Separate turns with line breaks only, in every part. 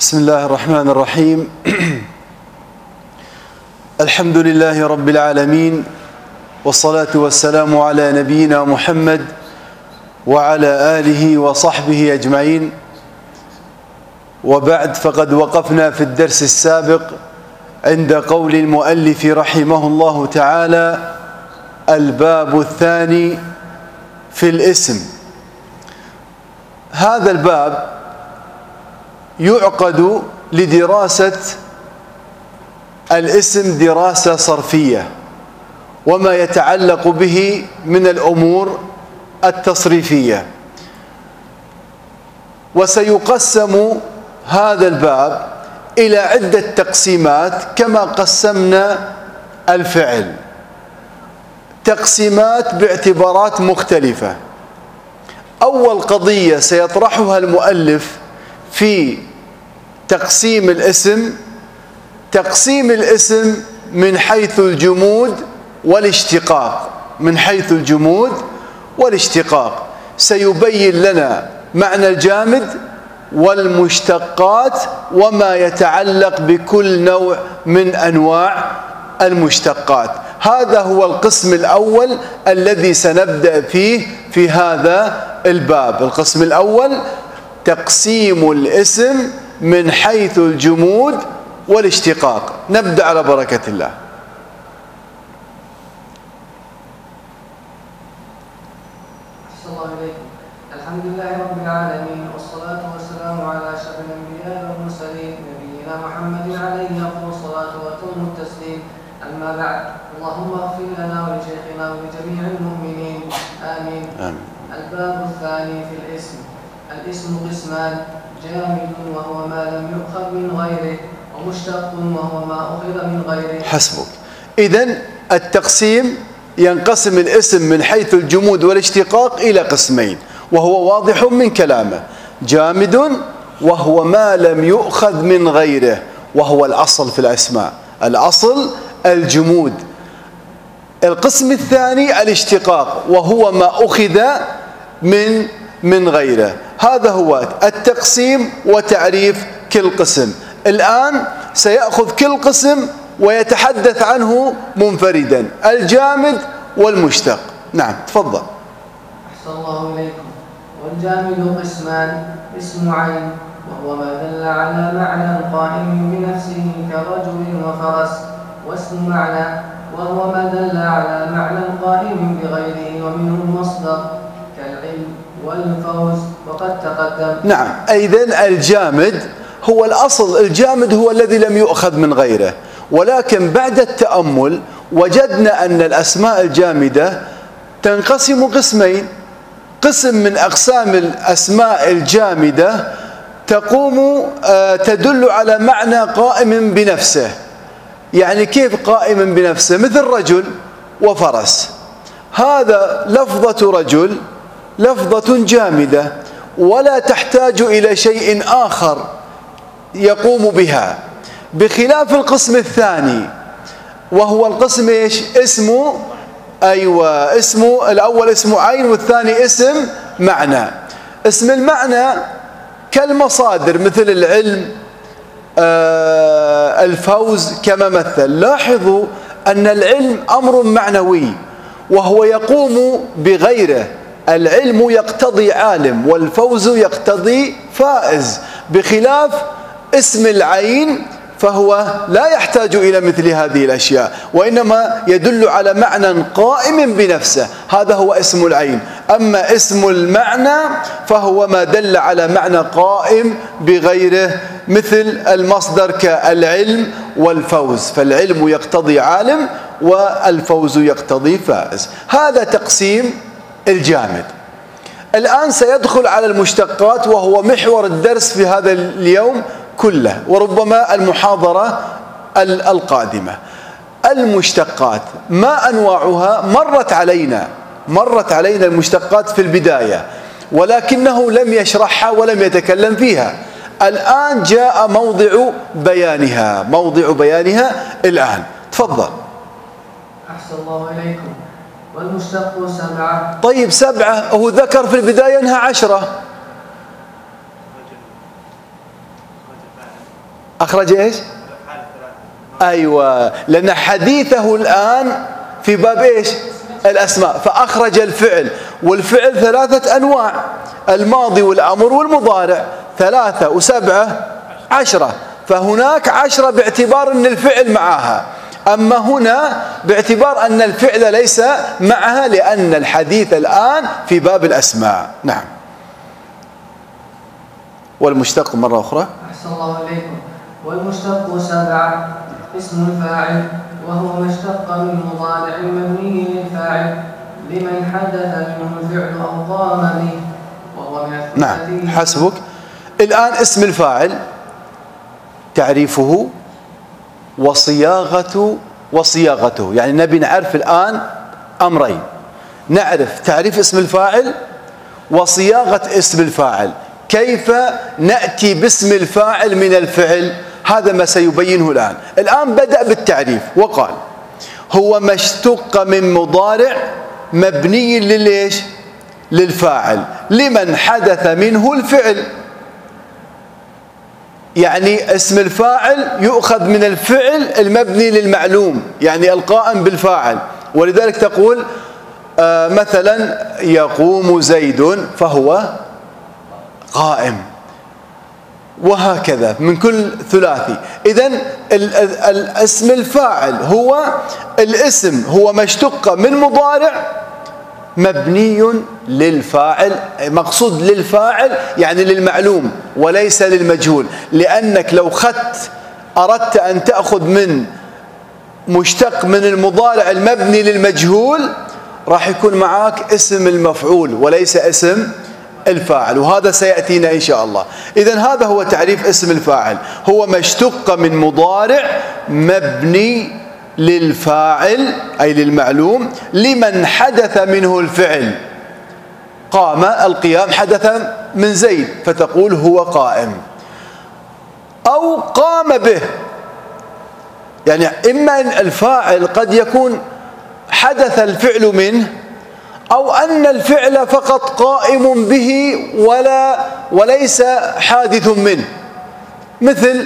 بسم الله الرحمن الرحيم. الحمد لله رب العالمين، والصلاة والسلام على نبينا محمد وعلى آله وصحبه أجمعين، وبعد، فقد وقفنا في الدرس السابق عند قول المؤلف رحمه الله تعالى: الباب الثاني في الاسم. هذا الباب يعقد لدراسة الاسم دراسة صرفية وما يتعلق به من الأمور التصريفية، وسيقسم هذا الباب إلى عدة تقسيمات كما قسمنا الفعل، تقسيمات باعتبارات مختلفة. أول قضية سيطرحها المؤلف في تقسيم الاسم، تقسيم الاسم من حيث الجمود والاشتقاق. من حيث الجمود والاشتقاق سيبين لنا معنى الجامد والمشتقات وما يتعلق بكل نوع من أنواع المشتقات. هذا هو القسم الأول الذي سنبدأ فيه في هذا الباب. القسم الأول تقسيم الاسم من حيث الجمود والاشتقاق. نبدأ على بركة الله.
أحسن الله إليكم. الحمد لله رب العالمين، والصلاة والسلام على أشرف الأنبياء والمرسلين نبينا محمد عليه أفضل الصلاة وأتم التسليم. أما بعد، اللهم اغفر لنا ولشيخنا ولجميع المؤمنين، آمين. الباب الثاني في الاسم. الاسم قسمان: جامد وهو ما لم يؤخذ من غيره، ومشتق وهو ما أخذ من غيره.
حسبك. إذن التقسيم ينقسم الاسم من حيث الجمود والاشتقاق إلى قسمين، وهو واضح من كلامه: جامد وهو ما لم يؤخذ من غيره، وهو الأصل في الأسماء، الأصل الجمود. القسم الثاني الاشتقاق، وهو ما أخذ من غيره. هذا هو التقسيم وتعريف كل قسم. الآن سيأخذ كل قسم ويتحدث عنه منفردا: الجامد والمشتق. نعم، تفضل.
أحسن الله إليكم. والجامد قسمان: اسم عين وهو ما دل على معنى قائم بنفسه كرجل وفرس، واسم معنى وهو ما دل على معنى قائم بغيره، ومنه المصدر كالعلم والفوز وقد تقدم.
نعم، إذن الجامد هو الأصل. الجامد هو الذي لم يؤخذ من غيره، ولكن بعد التأمل وجدنا أن الأسماء الجامدة تنقسم قسمين. قسم من أقسام الأسماء الجامدة تدل على معنى قائم بنفسه. يعني كيف قائم بنفسه؟ مثل رجل وفرس، هذا لفظة رجل لفظة جامدة ولا تحتاج إلى شيء آخر يقوم بها، بخلاف القسم الثاني وهو القسم ايش؟ اسمه الأول اسم عين والثاني اسم معنى. اسم المعنى كالمصادر مثل العلم، الفوز كما مثل. لاحظوا أن العلم أمر معنوي وهو يقوم بغيره. العلم يقتضي عالم والفوز يقتضي فائز، بخلاف اسم العين فهو لا يحتاج إلى مثل هذه الأشياء، وإنما يدل على معنى قائم بنفسه. هذا هو اسم العين. أما اسم المعنى فهو ما دل على معنى قائم بغيره، مثل المصدر كالعلم والفوز، فالعلم يقتضي عالم والفوز يقتضي فائز. هذا تقسيم الجامد. الآن سيدخل على المشتقات، وهو محور الدرس في هذا اليوم كله، وربما المحاضرة القادمة. المشتقات ما أنواعها؟ مرت علينا المشتقات في البداية، ولكنه لم يشرحها ولم يتكلم فيها. الآن جاء موضع بيانها الآن. تفضل.
أحسن الله إليكم. والمشتق 7.
طيب 7، هو ذكر في البداية أنها 10. أخرج إيش؟ أيوة، لأن حديثه الآن في باب إيش؟ الأسماء، فأخرج الفعل، والفعل 3 أنواع: الماضي والأمر والمضارع، 3 و7 10، فهناك 10 باعتبار أن الفعل معها، أما هنا باعتبار أن الفعل ليس معها، لأن الحديث الآن في باب الأسماء. نعم. والمشتق مرة أخرى.
أحسن الله إليكم. والمشتق 7: اسم الفاعل، وهو ما اشتق من مضارع مبني للفاعل لمن حدث منه الفعل أو قام به، وهو من الثلاثي.
نعم، حسبك. الآن اسم الفاعل تعريفه وصياغته، يعني نبي نعرف الآن أمرين: نعرف تعريف اسم الفاعل وصياغة اسم الفاعل، كيف نأتي باسم الفاعل من الفعل، هذا ما سيبينه الآن. الآن بدأ بالتعريف وقال: هو ما اشتق من مضارع مبني للإيش؟ للفاعل لمن حدث منه الفعل. يعني اسم الفاعل يؤخذ من الفعل المبني للمعلوم، يعني القائم بالفاعل. ولذلك تقول مثلا يقوم زيد فهو قائم، وهكذا من كل ثلاثي. إذن الاسم الفاعل هو الاسم، هو ما اشتق من مضارع مبني للفاعل، مقصود للفاعل يعني للمعلوم وليس للمجهول، لأنك لو أردت أن تأخذ من مشتق من المضارع المبني للمجهول راح يكون معك اسم المفعول وليس اسم الفاعل، وهذا سيأتينا إن شاء الله. إذن هذا هو تعريف اسم الفاعل: هو ما اشتق من مضارع مبني للفاعل أي للمعلوم لمن حدث منه الفعل. قام، القيام حدث من زيد فتقول هو قائم، أو قام به. يعني إما أن الفاعل قد يكون حدث الفعل منه، أو أن الفعل فقط قائم به وليس حادث منه. مثل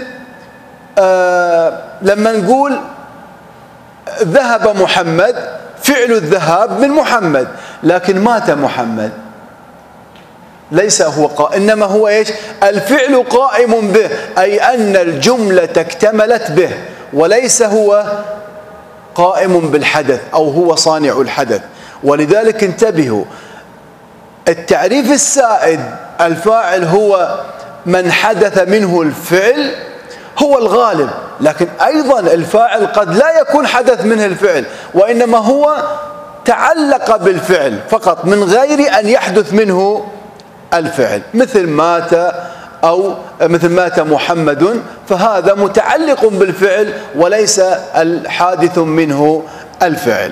لما نقول ذهب محمد، فعل الذهاب من محمد، لكن مات محمد، ليس هو قائم، إنما هو إيش؟ الفعل قائم به، أي أن الجملة اكتملت به، وليس هو قائم بالحدث أو هو صانع الحدث. ولذلك انتبهوا، التعريف السائد الفاعل هو من حدث منه الفعل هو الغالب، لكن أيضا الفاعل قد لا يكون حدث منه الفعل، وإنما هو تعلق بالفعل فقط من غير أن يحدث منه الفعل، مثل مات، أو مثل مات محمد، فهذا متعلق بالفعل وليس الحادث منه الفعل.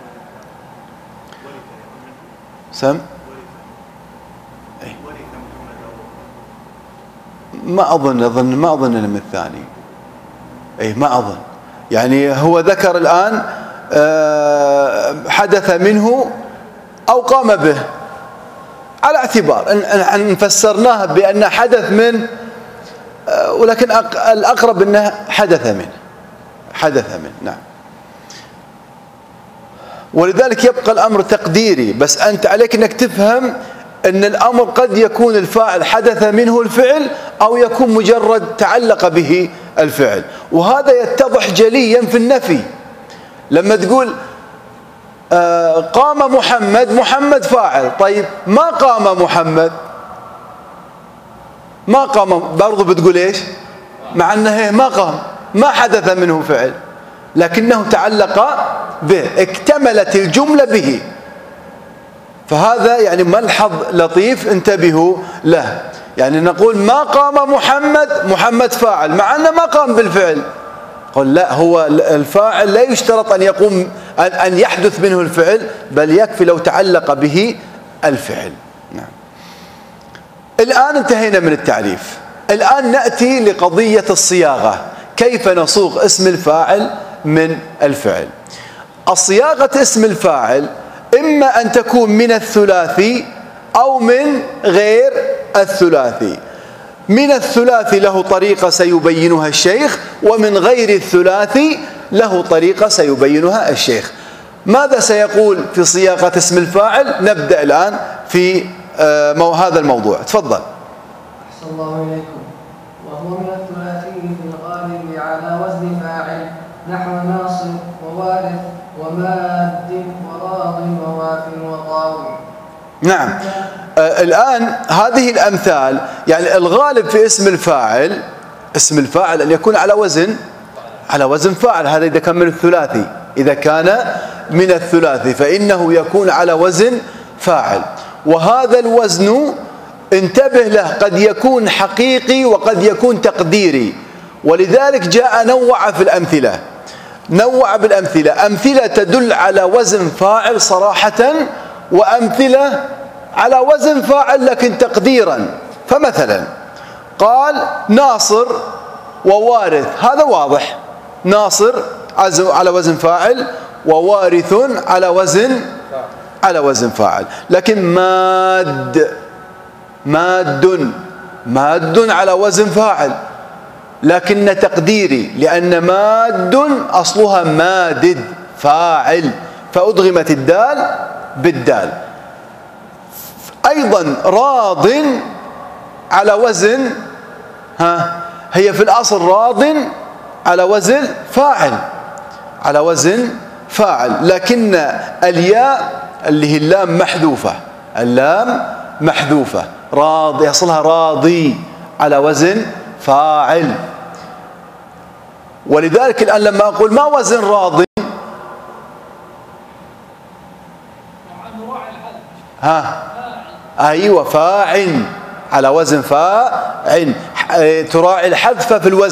سم؟ ما أظن من الثاني. ما أظن، يعني هو ذكر الآن حدث منه أو قام به، على اعتبار أن فسرناه بأن حدث منه، ولكن الأقرب أنه حدث منه. نعم. ولذلك يبقى الأمر تقديري، بس أنت عليك أنك تفهم أن الأمر قد يكون الفاعل حدث منه الفعل، أو يكون مجرد تعلق به الفعل، وهذا يتضح جليا في النفي. لما تقول قام محمد فاعل، طيب ما قام محمد، ما قام، برضو بتقول إيش؟ مع أنه ما قام، ما حدث منه فعل، لكنه تعلق به، اكتملت الجملة به. فهذا يعني ملحظ لطيف انتبهوا له. يعني نقول ما قام محمد فاعل، مع أنه ما قام بالفعل. قل لا، هو الفاعل لا يشترط أن يقوم أن يحدث منه الفعل، بل يكفي لو تعلق به الفعل. نعم. الآن انتهينا من التعريف، الآن نأتي لقضية الصياغة، كيف نصوغ اسم الفاعل من الفعل. الصياغة اسم الفاعل إما أن تكون من الثلاثي أو من غير الثلاثي. من الثلاثي له طريقة سيبينها الشيخ، ومن غير الثلاثي له طريقة سيبينها الشيخ. ماذا سيقول في صياغة اسم الفاعل؟ نبدأ الآن في هذا الموضوع. تفضل.
أحسن الله إليكم. وهو من الثلاثي في الغالب على وزن فاعل، نحو ناصر ووارث وماد وراض وواف وطاوع.
نعم. الآن هذه الأمثال، يعني الغالب في اسم الفاعل أن يكون على وزن فاعل. هذا إذا كان من الثلاثي، إذا كان من الثلاثي فإنه يكون على وزن فاعل. وهذا الوزن انتبه له، قد يكون حقيقي وقد يكون تقديري، ولذلك جاء نوع في الأمثلة، نوع بالأمثلة، أمثلة تدل على وزن فاعل صراحة، وأمثلة على وزن فاعل لكن تقديرا. فمثلا قال ناصر ووارث، هذا واضح، ناصر على وزن فاعل، ووارث على وزن فاعل. لكن ماد على وزن فاعل لكن تقديري، لأن ماد أصلها مادد فاعل، فأدغمت الدال بالدال. أيضا راض على وزن، هي في الأصل راض على وزن فاعل، لكن الياء اللي هي اللام محذوفة، راضي أصلها راضي على وزن فاعل. ولذلك الآن لما أقول ما وزن راضي، أيوة فاعل على وزن فاعل، تراعي الحذف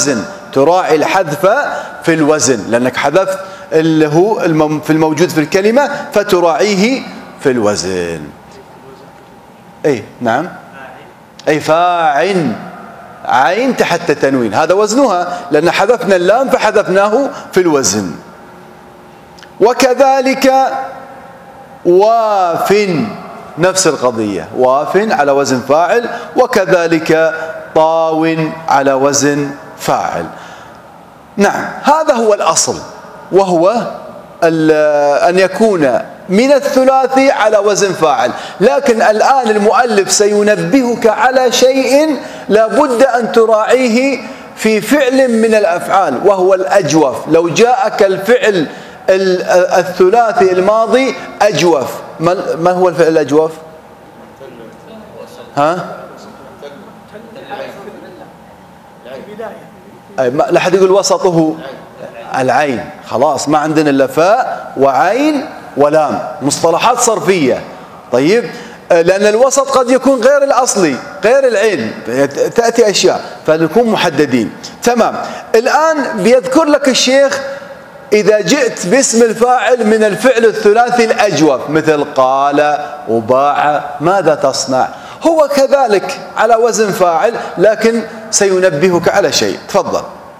في الوزن، لأنك حذفت اللي هو في الموجود في الكلمة فتراعيه في الوزن. أي نعم، أي فاعل، عين تحت تنوين، هذا وزنها، لأن حذفنا اللام فحذفناه في الوزن. وكذلك واف، نفس القضية، واف على وزن فاعل، وكذلك طاو على وزن فاعل. نعم، هذا هو الأصل، وهو أن يكون من الثلاثي على وزن فاعل. لكن الآن المؤلف سينبهك على شيء لا بد أن تراعيه في فعل من الأفعال، وهو الأجوف. لو جاءك الفعل الثلاثي الماضي أجوف، ما هو الفعل الأجوف؟ لا حد يقول وسطه العين، خلاص ما عندنا إلا فاء وعين ولام، مصطلحات صرفية. طيب، لأن الوسط قد يكون غير الأصلي، غير العين، تأتي أشياء، فنكون محددين. تمام. الآن بيذكر لك الشيخ إذا جئت باسم الفاعل من الفعل الثلاثي الأجوف، مثل قال وباع، ماذا تصنع؟ هو كذلك على وزن فاعل، لكن سينبهك على شيء. تفضل.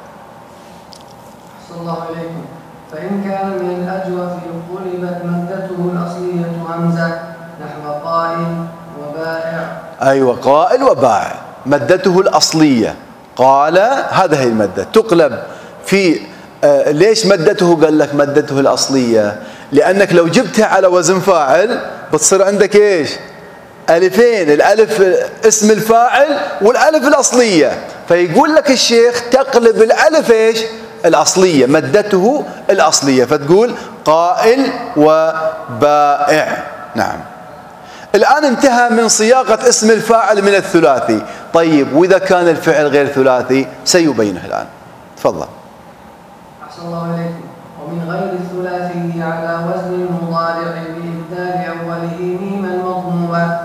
أحسن الله إليكم. فإن كان من الأجوف قلبت مادته الأصلية همزة، نحو قائل وبائع.
أيوة، قائل وبائع مادته الأصلية، قال هذا هي المادة تقلب في ليش مادته؟ قال لك مادته الأصلية، لأنك لو جبتها على وزن فاعل بتصير عندك إيش؟ ألفين، الألف اسم الفاعل والألف الأصلية، فيقول لك الشيخ تقلب الألف إيش؟ الأصلية، مادته الأصلية، فتقول قائل وبائع. نعم. الآن انتهى من صياغة اسم الفاعل من الثلاثي. طيب، وإذا كان الفعل غير ثلاثي سيبينه الآن. تفضل.
أحسن الله إليكم. ومن غير الثلاثي على وزن المضارع بإبدال أوله ميما مضمومة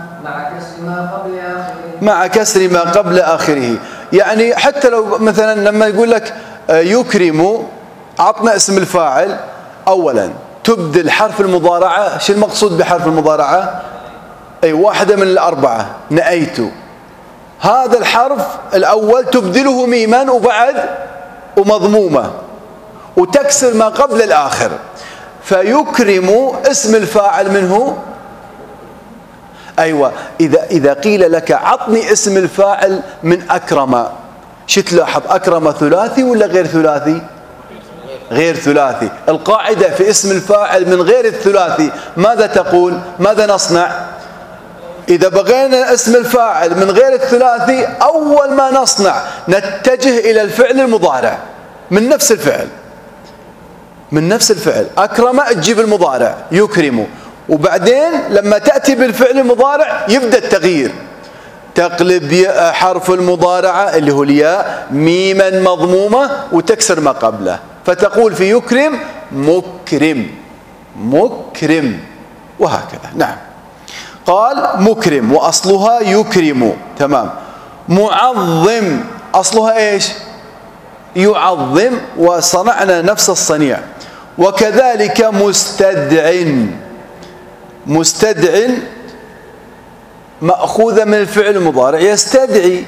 مع كسر ما قبل آخره.
يعني حتى لو مثلا لما يقول لك يكرم، عطنا اسم الفاعل أولا، تبدل حرف المضارعة. شو المقصود بحرف المضارعة؟ أي واحدة من الأربعة، نأيت، هذا الحرف الأول تبدله ميما وبعد ومضمومة، وتكسر ما قبل الآخر. فيكرم اسم الفاعل منه أيوة، إذا قيل لك عطني اسم الفاعل من أكرم، شو تلاحظ؟ أكرم ثلاثي ولا غير ثلاثي؟ غير ثلاثي. القاعدة في اسم الفاعل من غير الثلاثي ماذا تقول؟ ماذا نصنع؟ إذا بغينا اسم الفاعل من غير الثلاثي أول ما نصنع نتجه إلى الفعل المضارع من نفس الفعل، من نفس الفعل. أكرم تجيب المضارع يكرم، وبعدين لما تأتي بالفعل المضارع يبدأ التغيير، تقلب حرف المضارعة اللي هو الياء ميما مضمومة وتكسر ما قبله، فتقول في يكرم مكرم، مكرم، وهكذا. نعم. قال مكرم وأصلها يكرم، تمام. معظم أصلها إيش؟ يعظم، وصنعنا نفس الصنيع. وكذلك مستدع، مستدع مأخوذة من الفعل المضارع يستدعي،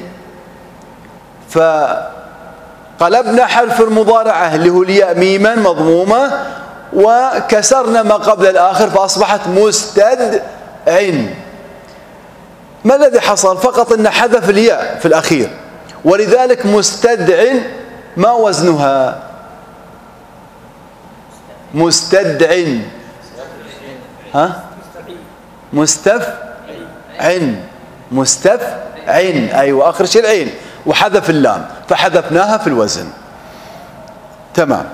فقلبنا حرف المضارعة اللي هو الياء ميما مضمومة وكسرنا ما قبل الآخر فأصبحت مستدع. ما الذي حصل؟ فقط أن حذف الياء في الأخير، ولذلك مستدع ما وزنها؟ مستدع، ها؟ مستفعن، مستفعن، أيوة، آخر شيء العين وحذف اللام فحذفناها في الوزن. تمام.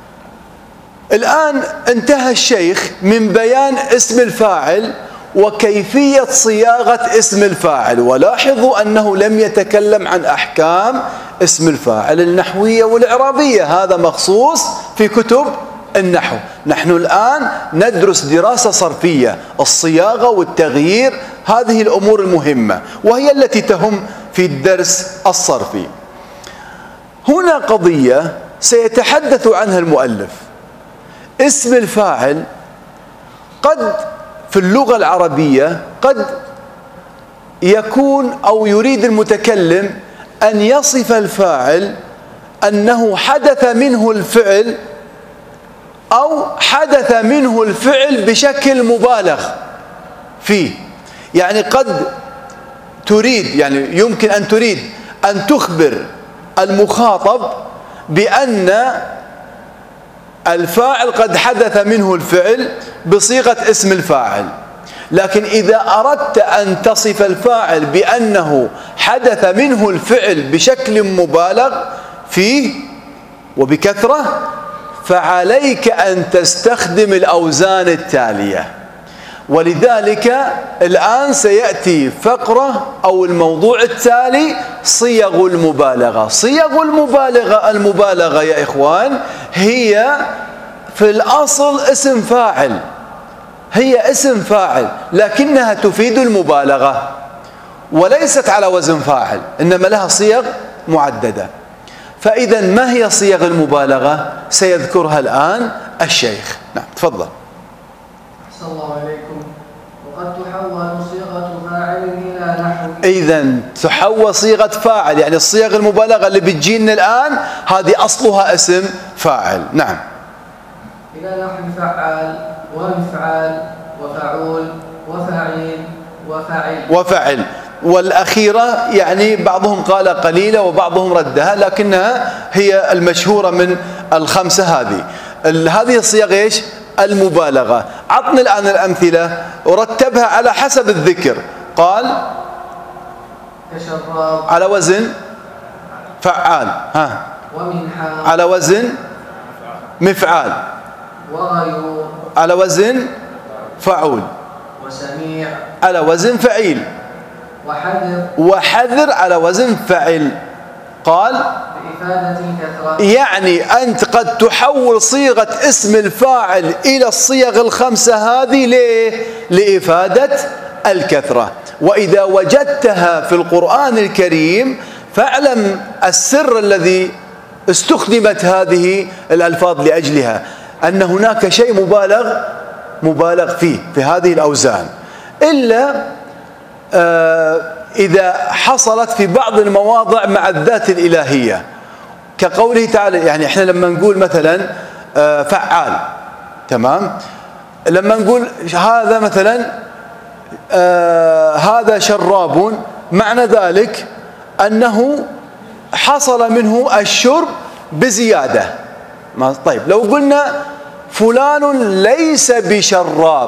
الآن انتهى الشيخ من بيان اسم الفاعل وكيفية صياغة اسم الفاعل، ولاحظوا أنه لم يتكلم عن أحكام اسم الفاعل النحوية والإعرابية، هذا مخصوص في كتب النحو. نحن الآن ندرس دراسة صرفية، الصياغة والتغيير، هذه الأمور المهمة وهي التي تهم في الدرس الصرفي. هنا قضية سيتحدث عنها المؤلف. اسم الفاعل قد في اللغة العربية قد يكون أو يريد المتكلم أن يصف الفاعل أنه حدث منه الفعل أو حدث منه الفعل بشكل مبالغ فيه. يعني قد تريد، يعني يمكن أن تريد أن تخبر المخاطب بأن الفاعل قد حدث منه الفعل بصيغة اسم الفاعل، لكن إذا أردت أن تصف الفاعل بأنه حدث منه الفعل بشكل مبالغ فيه وبكثرة فعليك أن تستخدم الأوزان التالية. ولذلك الآن سيأتي فقرة أو الموضوع التالي صيغ المبالغة. صيغ المبالغة يا إخوان هي في الأصل اسم فاعل، هي اسم فاعل لكنها تفيد المبالغة وليست على وزن فاعل، إنما لها صيغ معددة. فإذا ما هي صيغ المبالغة؟ سيذكرها الآن الشيخ. نعم تفضل.
أحسن الله عليكم. وقد تحول صيغة فاعل إلى نحو. إذن
تحول صيغة فاعل، يعني الصيغ المبالغة اللي بتجينا الآن هذه أصلها اسم فاعل. نعم.
إلى نحو فعال ومفعال وفعول وفعيل وفعل.
والأخيرة يعني بعضهم قال قليلة وبعضهم ردها، لكنها هي المشهورة من الخمسة هذه. هذه الصيغ إيش؟ المبالغة. عطنا الآن الأمثلة ورتبها على حسب الذكر. قال
كشراب
على وزن فعال، ها،
ومنحى
على وزن مفعال،
وغيور
على وزن فعول،
وسميع
على وزن فعيل، وحذر على وزن فعل. قال
بإفادة الكثرة،
يعني أنت قد تحول صيغة اسم الفاعل إلى الصيغ الخمسة هذه ليه؟ لإفادة الكثرة. وإذا وجدتها في القرآن الكريم فاعلم السر الذي استخدمت هذه الألفاظ لأجلها، أن هناك شيء مبالغ فيه في هذه الأوزان، إلا إذا حصلت في بعض المواضع مع الذات الإلهية، كقوله تعالى. يعني إحنا لما نقول مثلا فعال، تمام، لما نقول هذا مثلا هذا شراب، معنى ذلك أنه حصل منه الشرب بزيادة. طيب لو قلنا فلان ليس بشراب،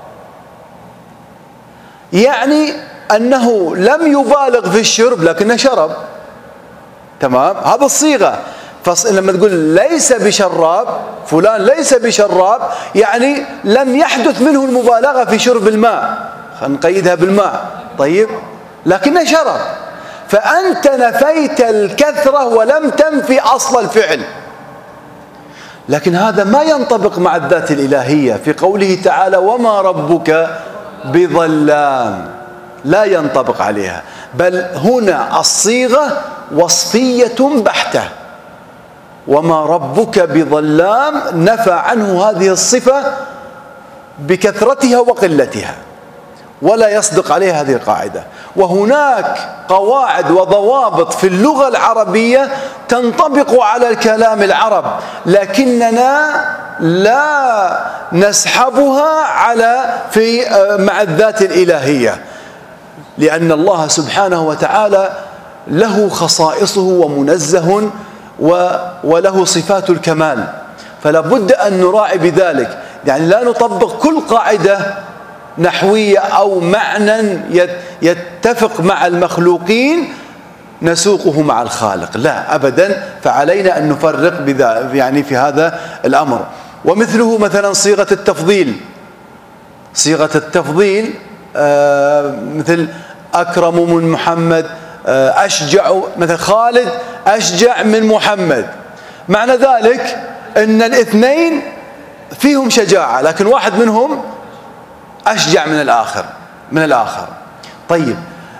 يعني أنه لم يبالغ في الشرب لكنه شرب. تمام، هذا الصيغة. فلما تقول ليس بشراب، فلان ليس بشراب، يعني لم يحدث منه المبالغة في شرب الماء، خلينا نقيدها بالماء. طيب لكنه شرب، فأنت نفيت الكثرة ولم تنفي أصل الفعل. لكن هذا ما ينطبق مع الذات الإلهية في قوله تعالى وما ربك بظلام، لا ينطبق عليها، بل هنا الصيغة وصفية بحتة. وما ربك بظلام نفى عنه هذه الصفة بكثرتها وقلتها، ولا يصدق عليها هذه القاعدة. وهناك قواعد وضوابط في اللغة العربية تنطبق على الكلام العرب، لكننا لا نسحبها مع الذات الإلهية، لأن الله سبحانه وتعالى له خصائصه ومنزه وله صفات الكمال، فلا بد أن نراعي بذلك. يعني لا نطبق كل قاعدة نحوية أو معنى يتفق مع المخلوقين نسوقه مع الخالق، لا أبدا. فعلينا أن نفرق يعني في هذا الأمر. ومثله مثلا صيغة التفضيل، صيغة التفضيل مثل أكرم من محمد، أشجع، مثل خالد أشجع من محمد، معنى ذلك أن الاثنين فيهم شجاعة لكن واحد منهم أشجع من الآخر. طيب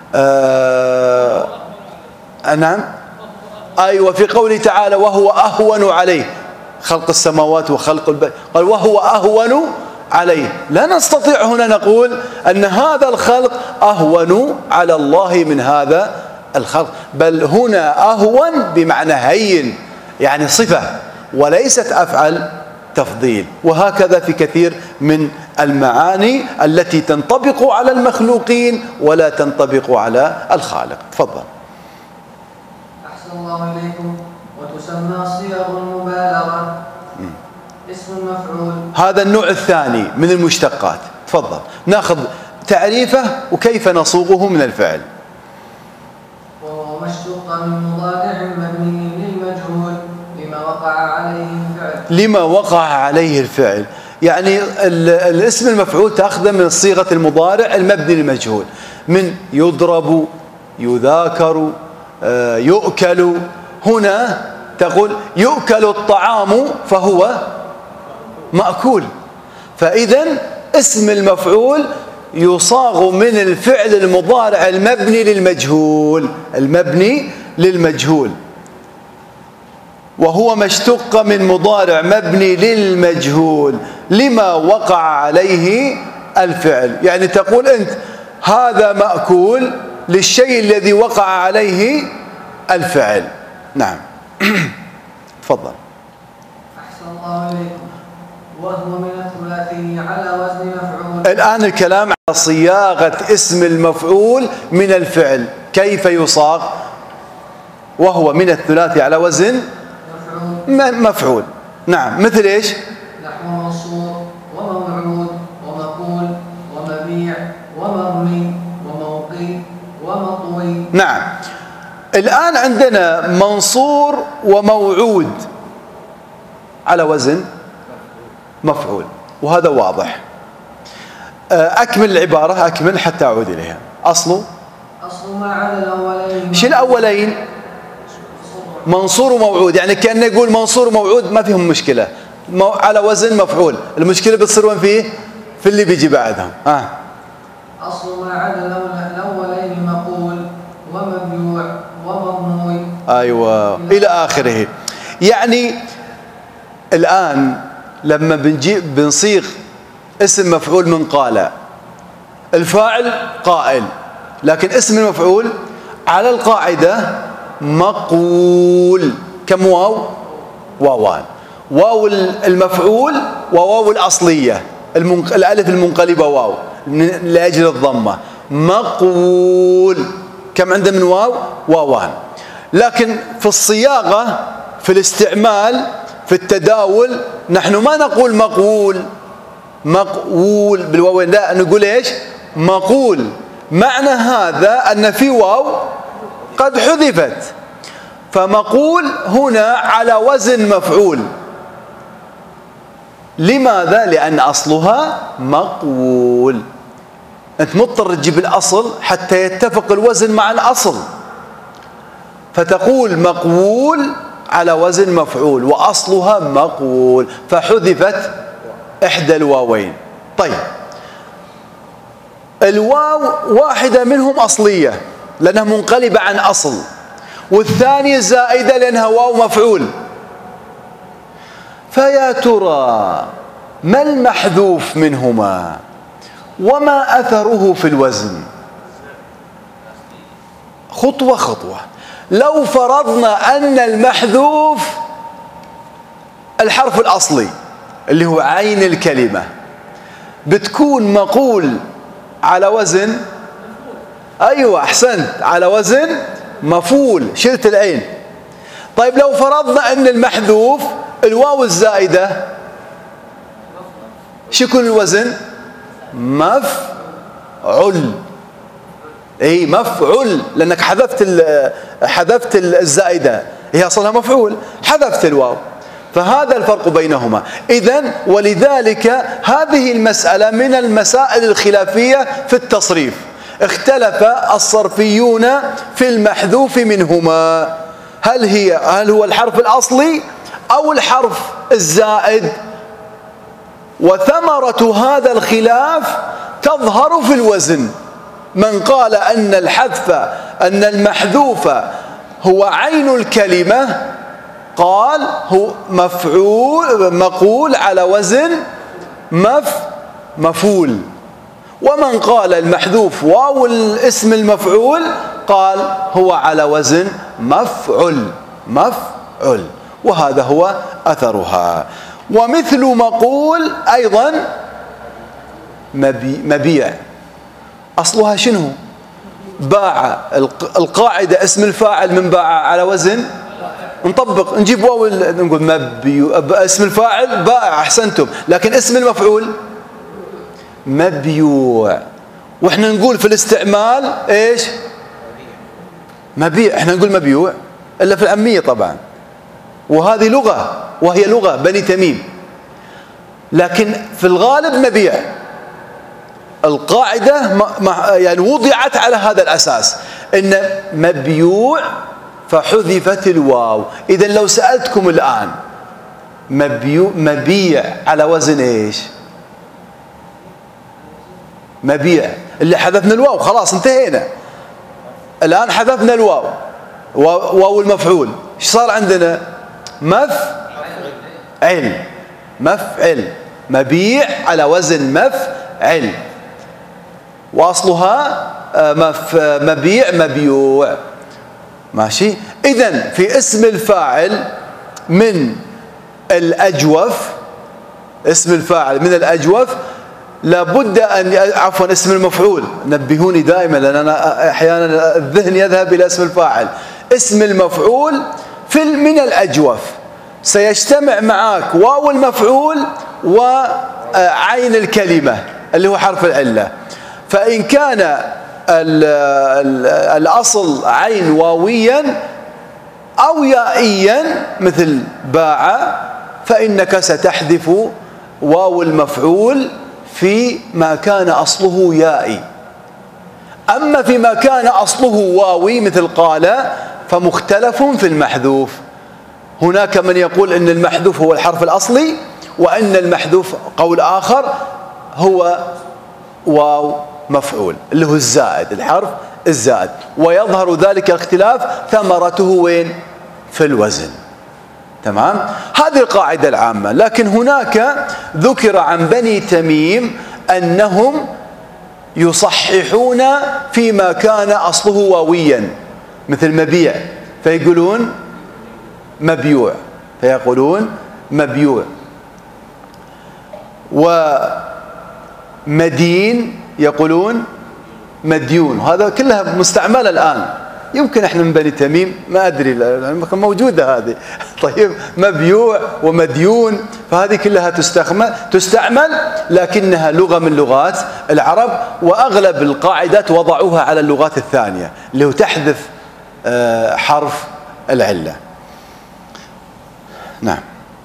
نعم، أيوة، في قوله تعالى وهو أهون عليه خلق السماوات وخلق البشر، قال وهو أهون عليه. لا نستطيع هنا نقول أن هذا الخلق أهون على الله من هذا الخلق، بل هنا أهون بمعنى هين، يعني صفة وليست أفعل تفضيل. وهكذا في كثير من المعاني التي تنطبق على المخلوقين ولا تنطبق على الخالق. تفضل.
أحسن الله إليكم. وتسمى صيغ المبالغة اسم المفعول.
هذا النوع الثاني من المشتقات. تفضل ناخذ تعريفه وكيف نصوغه من الفعل.
وهو مشتق من مضارع مبني للمجهول لما وقع عليه الفعل.
لما وقع عليه الفعل، يعني الاسم المفعول تأخذه من صيغة المضارع المبني للمجهول، من يضرب، يذاكر، يؤكل. هنا تقول يؤكل الطعام فهو مأكول، فإذا اسم المفعول يصاغ من الفعل المضارع المبني للمجهول، وهو ما اشتق من مضارع مبني للمجهول لما وقع عليه الفعل. يعني تقول أنت هذا مأكول للشيء الذي وقع عليه الفعل. نعم. تفضل.
أحسن الله إليكم. وهو من الثلاثي على وزن مفعول.
الآن الكلام على صياغة اسم المفعول من الفعل، كيف يصاغ؟ وهو من الثلاثي على وزن مفعول. نعم، مثل إيش؟
نحو منصور وموعود ومقول ومبيع ومرمي وموقي ومطوي.
نعم، الآن عندنا منصور وموعود على وزن مفعول، وهذا واضح. أكمل العبارة، أكمل حتى أعود إليها. أصل
ما على الأولين.
شو الأولين؟ منصور وموعود، يعني كأنه يقول منصور وموعود ما فيهم مشكلة، على وزن مفعول. المشكلة بتصير وين فيه؟ في اللي بيجي بعدهم.
أصل ما على الأولين مقول ومبيوع ومضموي.
أيوة إلى آخره. يعني الآن لما بنصيغ اسم مفعول من قال، الفاعل قائل، لكن اسم المفعول على القاعدة مقول. كم واو؟ واوان. واو المفعول وواو الأصلية، الألف المنقلبة واو، لأجل الضمة. مقول كم عنده من واو؟ واوان. لكن في الصياغة، في الاستعمال، في التداول، نحن ما نقول مقول مقول بالواوين، لا، نقول ايش؟ مقول. معنى هذا أن في واو قد حذفت، فمقول هنا على وزن مفعول. لماذا؟ لأن أصلها مقول. أنت مضطر تجيب الأصل حتى يتفق الوزن مع الأصل، فتقول مقول على وزن مفعول وأصلها مقول، فحذفت إحدى الواوين. طيب، الواو واحدة منهم أصلية لأنها منقلبة عن أصل، والثانية زائدة لأنها واو مفعول. فيا ترى ما المحذوف منهما وما أثره في الوزن؟ خطوة خطوة. لو فرضنا أن المحذوف الحرف الأصلي اللي هو عين الكلمة، بتكون مقول على وزن، أيوة أحسنت، على وزن مفعول، شلت العين. طيب لو فرضنا أن المحذوف الواو الزائدة، شو يكون الوزن؟ مفعول. اي مفعول، لانك حذفت الزائده، هي اصلها مفعول، حذفت الواو، فهذا الفرق بينهما. اذن ولذلك هذه المساله من المسائل الخلافيه في التصريف. اختلف الصرفيون في المحذوف منهما، هل هو الحرف الاصلي او الحرف الزائد؟ وثمره هذا الخلاف تظهر في الوزن. من قال أن المحذوف هو عين الكلمة قال هو مقول على وزن مفعول، ومن قال المحذوف واو الاسم المفعول قال هو على وزن مفعل. وهذا هو أثرها. ومثل مقول أيضا مبيع، أصلها شنو؟ باع. القاعدة اسم الفاعل من باع على وزن، نطبق نجيب واو نقول اسم الفاعل بائع، أحسنتم، لكن اسم المفعول مبيوع. وإحنا نقول في الاستعمال إيش؟ مبيع. إحنا نقول مبيوع إلا في العامية طبعا، وهذه لغة، وهي لغة بني تميم، لكن في الغالب مبيع. القاعدة يعني وضعت على هذا الأساس، إن مبيوع فحذفت الواو. إذن لو سألتكم الآن مبيع على وزن إيش؟ مبيع اللي حذفنا الواو، خلاص انتهينا. الآن حذفنا الواو، واو المفعول، ايش صار عندنا؟ مفعل. مبيع على وزن مفعل، واصلها مبيع مبيوع. ماشي. اذن في اسم الفاعل من الأجوف، اسم الفاعل من الأجوف لابد أن عفوا اسم المفعول، نبهوني دائما لأن أنا أحيانا الذهن يذهب إلى اسم الفاعل. اسم المفعول من الأجوف سيجتمع معك واو المفعول وعين الكلمة اللي هو حرف العلة. فإن كان الأصل عين واويا أو يائيا مثل باع، فإنك ستحذف واو المفعول في ما كان أصله يائي. أما فيما كان أصله واوي مثل قال فمختلف في المحذوف. هناك من يقول إن المحذوف هو الحرف الأصلي، وأن المحذوف قول آخر هو واو مفعول اللي هو الزائد، الحرف الزائد. ويظهر ذلك الاختلاف ثمرته وين؟ في الوزن. تمام؟ هذه القاعدة العامة. لكن هناك ذكر عن بني تميم أنهم يصححون فيما كان أصله واويا مثل مبيع، فيقولون مبيوع، ومدين يقولون مديون. هذا كلها مستعملة الآن. يمكن احنا من بني تميم ما أدري موجودة هذه. طيب مبيوع ومديون، فهذه كلها تستعمل لكنها لغة من لغات العرب، وأغلب القاعدات وضعوها على اللغات الثانية اللي هو تحذف حرف العلة. نعم.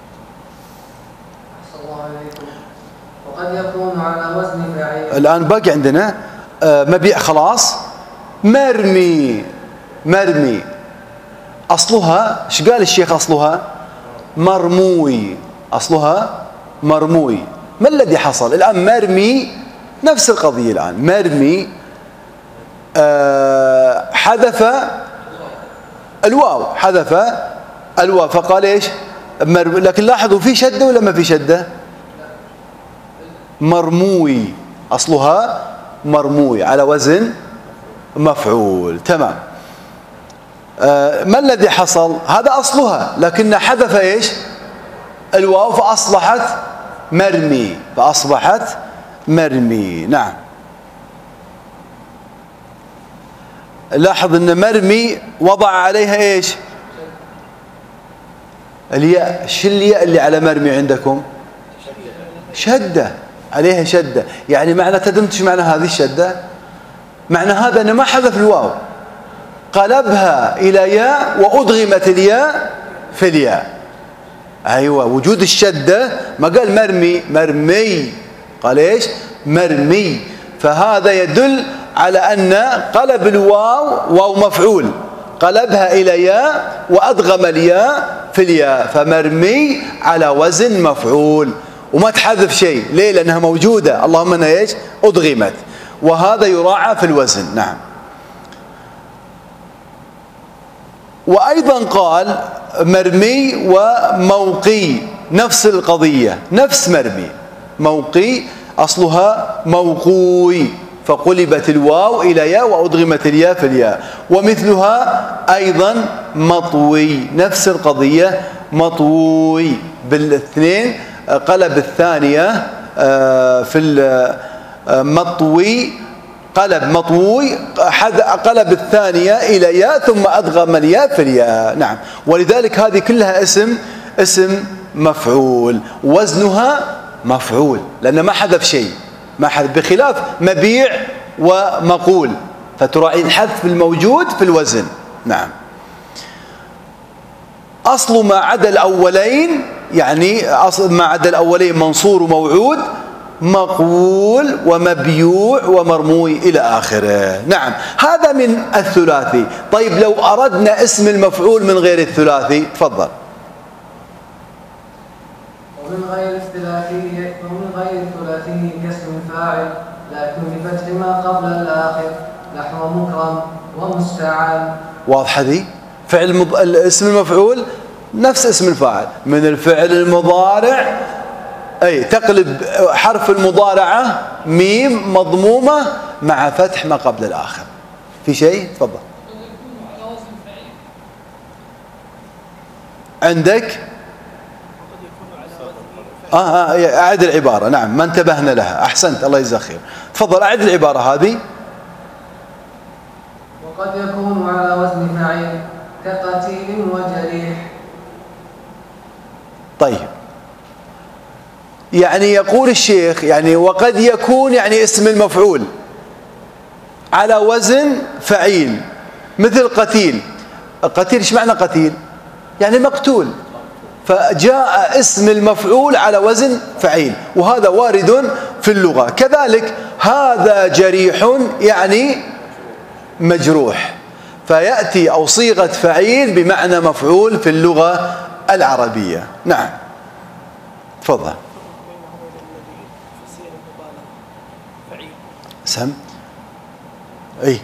وقد يكون على وزن فعيل.
الآن باقي عندنا مبيع خلاص. مرمي. مرمي أصلها ايش قال الشيخ؟ أصلها مرموي. أصلها مرموي. ما الذي حصل الآن؟ مرمي نفس القضية. الآن مرمي حذف الواو، حذف الواو فقال ايش؟ لكن لاحظوا في شدة ولا ما في شدة؟ مرموي. أصلها مرموي على وزن مفعول. تمام. ما الذي حصل؟ هذا أصلها لكن حذف ايش؟ الواو فأصبحت مرمي. فأصبحت مرمي. نعم. لاحظ أن مرمي وضع عليها ايش؟ الياء. شو الياء اللي على مرمي عندكم؟ شدة. عليها شدة. يعني معنى تدمت معنى هذه الشدة؟ معنى هذا أنه ما حذف الواو، قلبها إلى ياء وأدغمت الياء في الياء. أيوة، وجود الشدة. ما قال مرمي، مرمي، قال إيش؟ مرمي. فهذا يدل على أن قلب الواو واو مفعول، قلبها إلى ياء وأدغم الياء في الياء، فمرمي على وزن مفعول وما تحذف شيء. ليه؟ لأنها موجودة، اللهم أنها إيش؟ أدغمت. وهذا يراعى في الوزن. نعم. وأيضا قال مرمي وموقي نفس القضية، نفس مرمي. موقي أصلها موقوي فقلبت الواو إلى ياء وأدغمت الياء في الياء. ومثلها أيضا مطوي، نفس القضية، مطوي بالاثنين. قلب الثانية في مطوي، قلب مطوي، قلب الثانية إلى ياء ثم أدغم الياء في الياء. نعم. ولذلك هذه كلها اسم مفعول، وزنها مفعول لأنه ما حذف شيء، ما حذف، بخلاف مبيع ومقول فتراعي الحذف الموجود في الوزن. نعم. أصل ما عدا الأولين، يعني أصل ما عدا الأولين منصور وموعود، مقول ومبيوع ومرموي إلى آخره. نعم. هذا من الثلاثي. طيب لو أردنا اسم المفعول من غير الثلاثي، تفضل.
ومن غير الثلاثي كاسم الفاعل لكن بفتح ما قبل الآخر نحو مكرم ومستعان. واضحة دي؟
اسم المفعول نفس اسم الفاعل، من الفعل المضارع، أي تقلب حرف المضارعة ميم مضمومة مع فتح ما قبل الآخر. في شيء؟ تفضل. عندك أعد العبارة. نعم، ما انتبهنا لها. أحسنت، الله يجزاك خير. تفضل أعد العبارة هذه.
وقد يكون على وزن فعيل كقتيل وجريح.
طيب، يعني يقول الشيخ يعني وقد يكون يعني اسم المفعول على وزن فعيل مثل قتيل. قتيل ايش معنى قتيل؟ يعني مقتول، فجاء اسم المفعول على وزن فعيل، وهذا وارد في اللغة. كذلك هذا جريح يعني مجروح، فيأتي أو صيغة فعيل بمعنى مفعول في اللغة العربية. نعم، تفضل. سم اي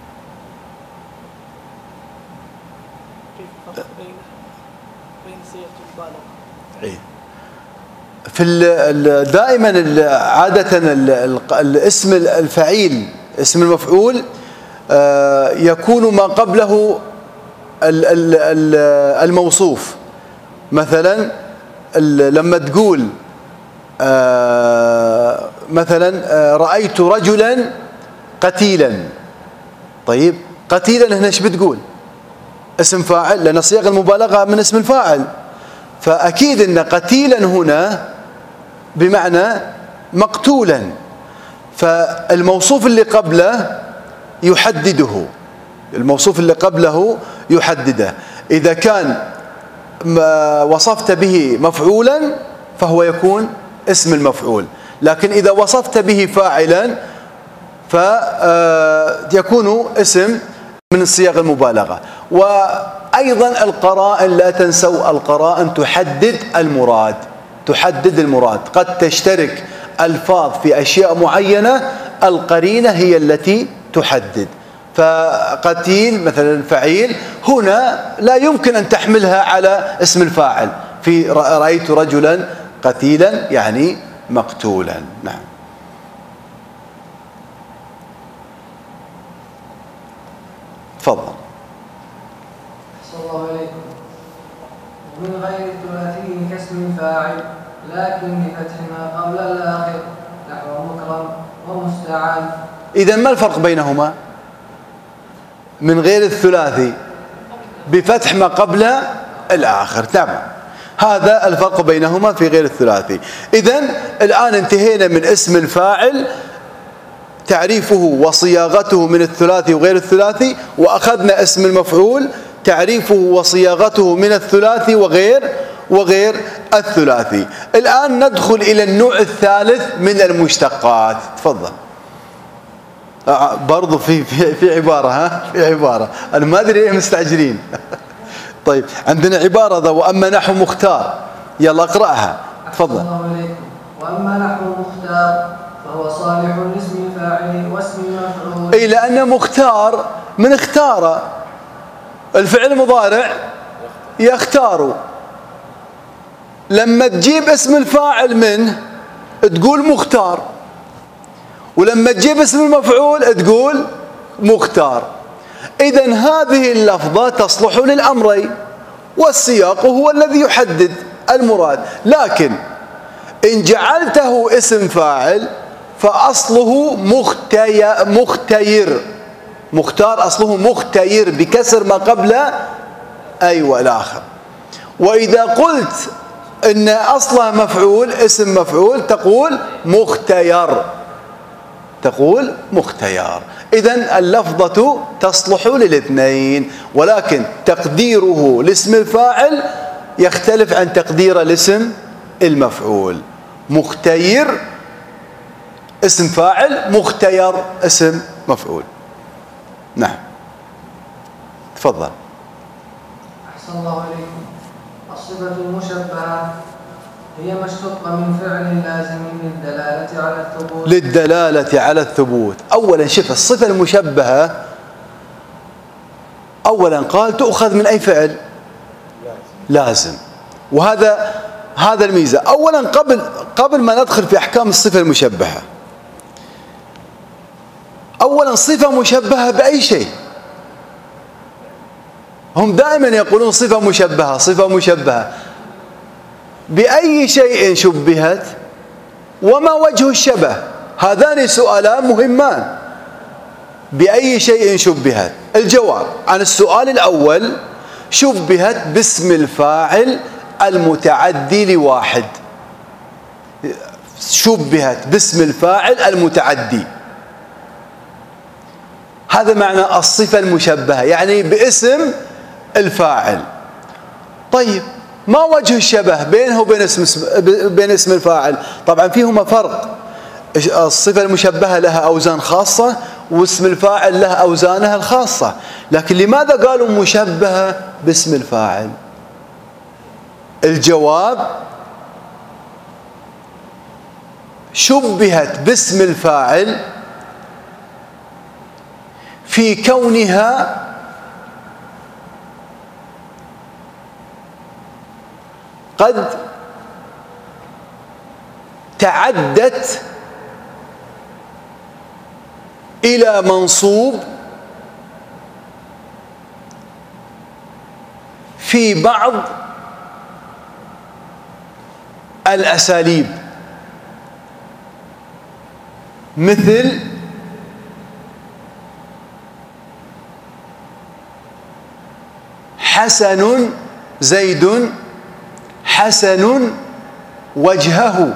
في دائما عادة الاسم الفعيل اسم المفعول يكون ما قبله الموصوف. مثلا لما تقول مثلا رأيت رجلا قتيلا. طيب قتيلا هنا ايش بتقول؟ اسم فاعل، لأن صيغ المبالغة من اسم الفاعل، فأكيد أن قتيلا هنا بمعنى مقتولا، فالموصوف اللي قبله يحدده، الموصوف اللي قبله يحدده. إذا كان وصفت به مفعولا فهو يكون اسم المفعول، لكن إذا وصفت به فاعلا فيكون اسم من صيغ المبالغة. وأيضا القرائن، لا تنسوا القرائن تحدد المراد، تحدد المراد. قد تشترك ألفاظ في أشياء معينة، القرينة هي التي تحدد. فقتيل مثلا فعيل هنا لا يمكن أن تحملها على اسم الفاعل، في رأيت رجلا قتيلا يعني مقتولا. نعم. تفضل.
صلى الله عليكم. ومن غير الثلاثي كاسم الفاعل لكن بفتح ما قبل الآخر نحو مكرم ومستعان.
إذن ما الفرق بينهما؟ من غير الثلاثي بفتح ما قبل الآخر. نعم، هذا الفرق بينهما في غير الثلاثي. إذن الآن انتهينا من اسم الفاعل تعريفه وصياغته من الثلاثي وغير الثلاثي، وأخذنا اسم المفعول تعريفه وصياغته من الثلاثي وغير الثلاثي. الآن ندخل إلى النوع الثالث من المشتقات. تفضل. برضو في عبارة، في عبارة أنا ما أدري ليه مستعجلين. طيب عندنا عبارة ذا وأما نحو مختار، يلا اقرأها. تفضل.
السلام عليكم. وأما نحو مختار فهو صالح لاسم الفاعل واسم المفعول.
أي لأن مختار من اختار، الفعل مضارع يختار، لما تجيب اسم الفاعل منه تقول مختار، ولما تجيب اسم المفعول تقول مختار. إذن هذه اللفظة تصلح للأمرين، والسياق هو الذي يحدد المراد. لكن إن جعلته اسم فاعل فأصله مختير. مختار أصله مختير بكسر ما قبل أيوة الآخر. وإذا قلت إن أصله مفعول، اسم مفعول، تقول مختير، تقول مختيار. إذن اللفظة تصلح للاثنين، ولكن تقديره لاسم الفاعل يختلف عن تقدير الاسم المفعول. مختير اسم فاعل، مختير اسم مفعول. نعم. تفضل.
أحسن الله عليكم. الصفة المشبهة هي ما اشتق من فعل لازم للدلالة على الثبوت.
للدلالة على الثبوت. أولا شوف الصفة المشبهة، أولا قال تؤخذ من أي فعل؟ لازم. وهذا الميزة. أولا قبل ما ندخل في أحكام الصفة المشبهة، أولا صفة مشبهة بأي شيء. هم دائما يقولون صفة مشبهة، صفة مشبهة. بأي شيء شبهت وما وجه الشبه؟ هذان سؤالان مهمان. بأي شيء شبهت؟ الجواب عن السؤال الأول شبهت باسم الفاعل المتعدي لواحد. شبهت باسم الفاعل المتعدي، هذا معنى الصفة المشبهة، يعني باسم الفاعل. طيب ما وجه الشبه بينه وبين اسم الفاعل؟ طبعا فيهما فرق. الصفة المشبهة لها أوزان خاصة، واسم الفاعل لها أوزانها الخاصة. لكن لماذا قالوا مشبهة باسم الفاعل؟ الجواب شبهت باسم الفاعل في كونها قد تعدت إلى منصوب في بعض الأساليب. مثل حسن زيد حسن وجهه.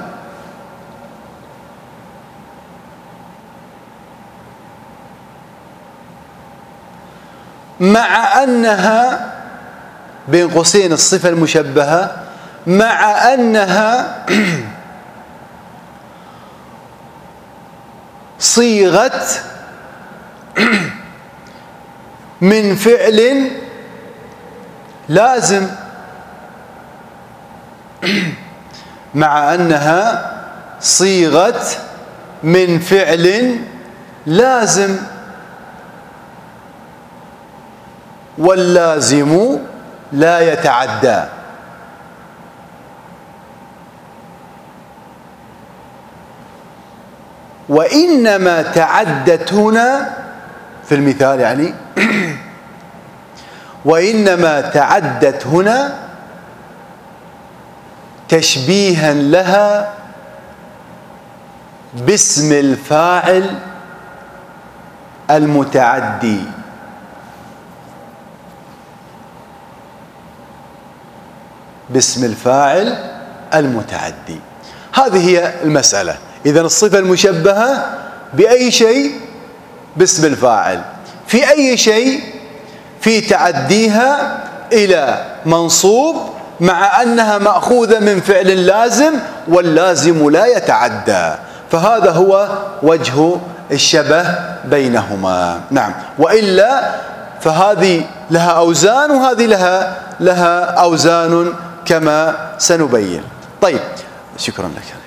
مع أنها بين قوسين الصفة المشبهة مع أنها صيغت من فعل لازم، مع أنها صيغت من فعل لازم، واللازم لا يتعدى. وإنما تعدت هنا في المثال يعني وإنما تعدت هنا تشبيها لها باسم الفاعل المتعدي. باسم الفاعل المتعدي. هذه هي المسألة. إذن الصفة المشبهة بأي شيء؟ باسم الفاعل. في أي شيء؟ في تعديها إلى منصوب مع أنها مأخوذة من فعل لازم، واللازم لا يتعدى. فهذا هو وجه الشبه بينهما. نعم، وإلا فهذه لها أوزان وهذه لها أوزان كما سنبين. طيب، شكرا لك.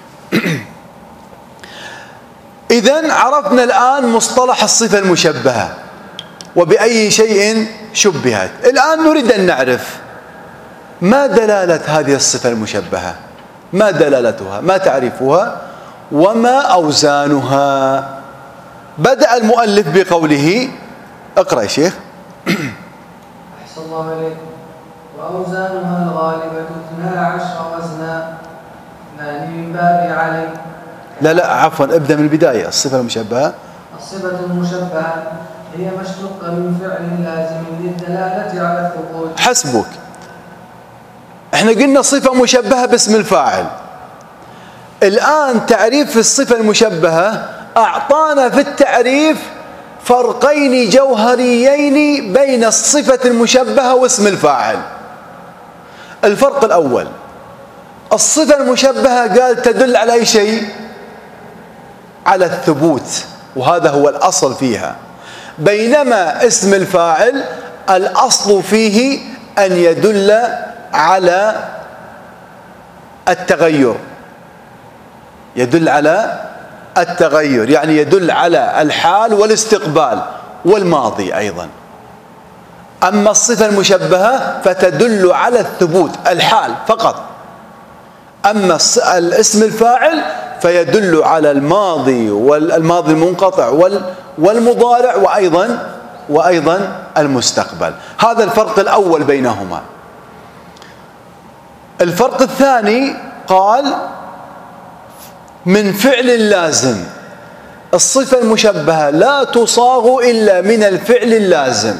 إذن عرفنا الآن مصطلح الصفة المشبهة وبأي شيء شبهت. الآن نريد أن نعرف ما دلالة هذه الصفة المشبهة، ما دلالتها، ما تعريفها، وما أوزانها. بدأ المؤلف بقوله، اقرأ يا شيخ.
أحسن الله إليكم. وأوزانها الغالبة 12 وزنا، اثنان من باب علي.
لا عفوا، ابدأ من البداية. الصفة المشبهة.
الصفة المشبهة هي ما اشتق من فعل لازم للدلالة على الثبوت.
حسبك. احنا قلنا صفة مشبهة باسم الفاعل. الآن تعريف الصفة المشبهة أعطانا في التعريف فرقين جوهريين بين الصفة المشبهة واسم الفاعل. الفرق الأول، الصفة المشبهة قال تدل على أي شيء؟ على الثبوت، وهذا هو الأصل فيها. بينما اسم الفاعل الأصل فيه أن يدل على التغير، يدل على التغير، يعني يدل على الحال والاستقبال والماضي أيضا. أما الصفة المشبهة فتدل على الثبوت، الحال فقط. أما الاسم الفاعل فيدل على الماضي والماضي المنقطع والمضارع وأيضا المستقبل. هذا الفرق الأول بينهما. الفرق الثاني قال من فعل لازم. الصفة المشبهة لا تصاغ إلا من الفعل اللازم.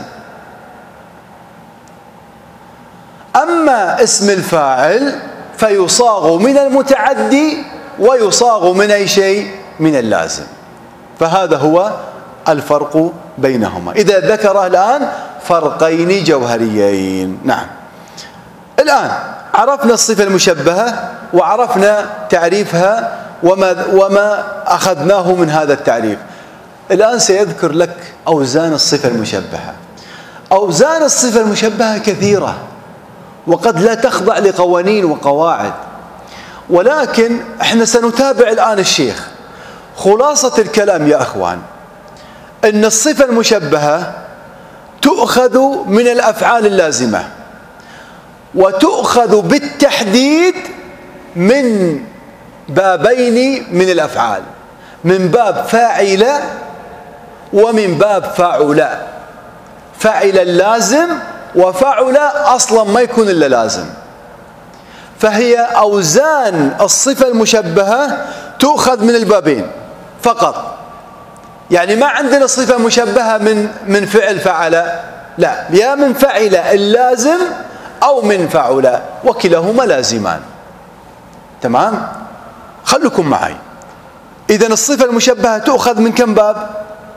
أما اسم الفاعل فيصاغ من المتعدي ويصاغ من أي شيء؟ من اللازم. فهذا هو الفرق بينهما. إذا ذكر الآن فرقين جوهريين. نعم، الآن عرفنا الصفة المشبهة وعرفنا تعريفها وما أخذناه من هذا التعريف. الآن سيذكر لك أوزان الصفة المشبهة. أوزان الصفة المشبهة كثيرة وقد لا تخضع لقوانين وقواعد، ولكن احنا سنتابع الآن الشيخ. خلاصة الكلام يا أخوان أن الصفة المشبهة تؤخذ من الأفعال اللازمة، وتؤخذ بالتحديد من بابين من الأفعال، من باب فاعل ومن باب فاعل. فاعل اللازم وفاعل أصلا ما يكون إلا لازم. فهي أوزان الصفة المشبهة تؤخذ من البابين فقط، يعني ما عندنا صفة مشبهة من فعل فعل، لا، يا من فعل اللازم أو من فعل، وكلاهما لازمان. تمام؟ خلكم معي. إذن الصفة المشبهة تؤخذ من كم باب؟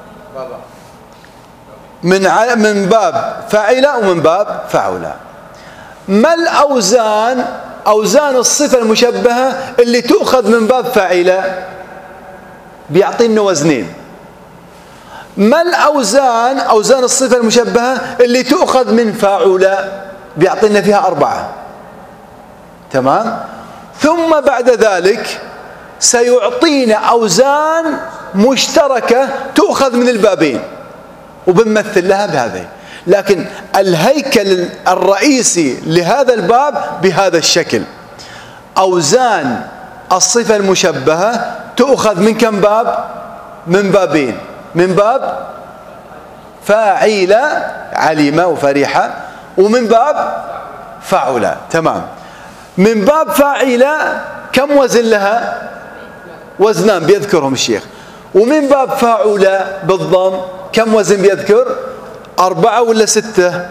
من باب فعل ومن باب فعل. ما الأوزان، أوزان الصفة المشبهة اللي تؤخذ من باب فعل؟ بيعطينا وزنين. ما الأوزان، أوزان الصفة المشبهة اللي تؤخذ من فاعل؟ بيعطينا فيها 4. تمام؟ ثم بعد ذلك سيعطينا أوزان مشتركة تؤخذ من البابين وبنمثل لها بهذه. لكن الهيكل الرئيسي لهذا الباب بهذا الشكل. أوزان الصفة المشبهة تؤخذ من كم باب؟ من بابين. من باب فاعل علم وفرح، ومن باب فعل. تمام. من باب فاعل كم وزن لها؟ وزنان بيذكرهم الشيخ. ومن باب فاعل بالضم كم وزن بيذكر؟ 4 ولا 6؟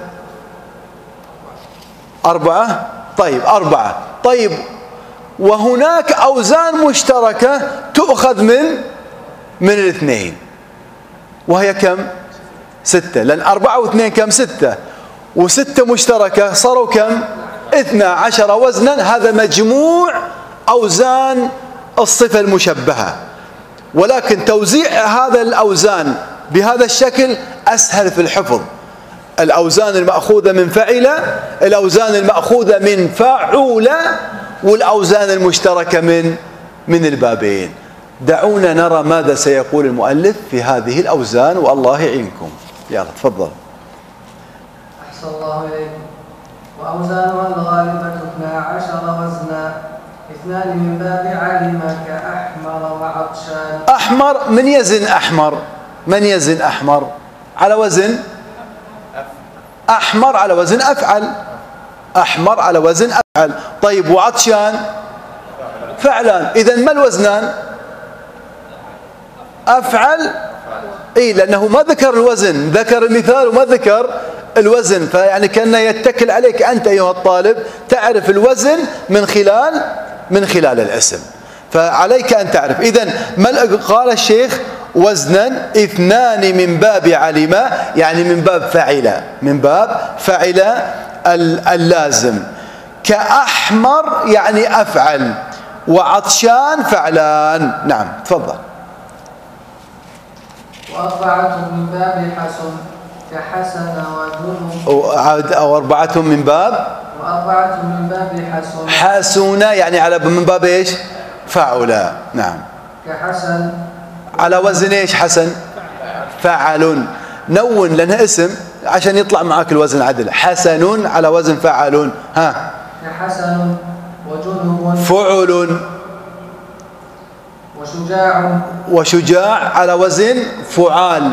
4. طيب 4. طيب وهناك أوزان مشتركة تؤخذ من الاثنين، وهي كم؟ 6. لأن 4 و2 كم؟ 6. و6 مشتركة صاروا كم؟ 12 وزنا. هذا مجموع أوزان الصفة المشبهة. ولكن توزيع هذا الأوزان بهذا الشكل أسهل في الحفظ. الأوزان المأخوذة من فعل، الأوزان المأخوذة من فاعل، والأوزان المشتركة من البابين. دعونا نرى ماذا سيقول المؤلف في هذه الأوزان، والله يعينكم. يلا تفضل.
أحسن الله إليكم. وأوزانها الغالبة 12 وزنا، 2 من باب علم كأحمر وعطشان. أحمر،
من يزن أحمر؟ من يزن أحمر؟ على وزن أحمر، على وزن أفعل. أحمر على وزن أفعل. طيب وعطشان؟ فعلان. إذن ما الوزنان؟ أفعل. إيه، لأنه ما ذكر الوزن، ذكر المثال وما ذكر الوزن. فيعني كأنه يتكل عليك أنت أيها الطالب تعرف الوزن من خلال الاسم، فعليك أن تعرف. إذن قال الشيخ وزنا 2 من باب علم، يعني من باب فعل، من باب فعل اللازم. كأحمر يعني أفعل، وعطشان فعلان. نعم تفضل.
وأربعة من باب حسن كحسن وجنب.
أو 4 من باب،
وأربعة من باب حسن.
حسن يعني على من باب إيش؟ فعل. نعم.
كحسن
على وزن إيش حسن؟ فعل. نون لأنها اسم عشان يطلع معك الوزن عدل. حسن على وزن فعل. ها.
كحسن وجنب.
فعل. وشجاع على وزن فعال.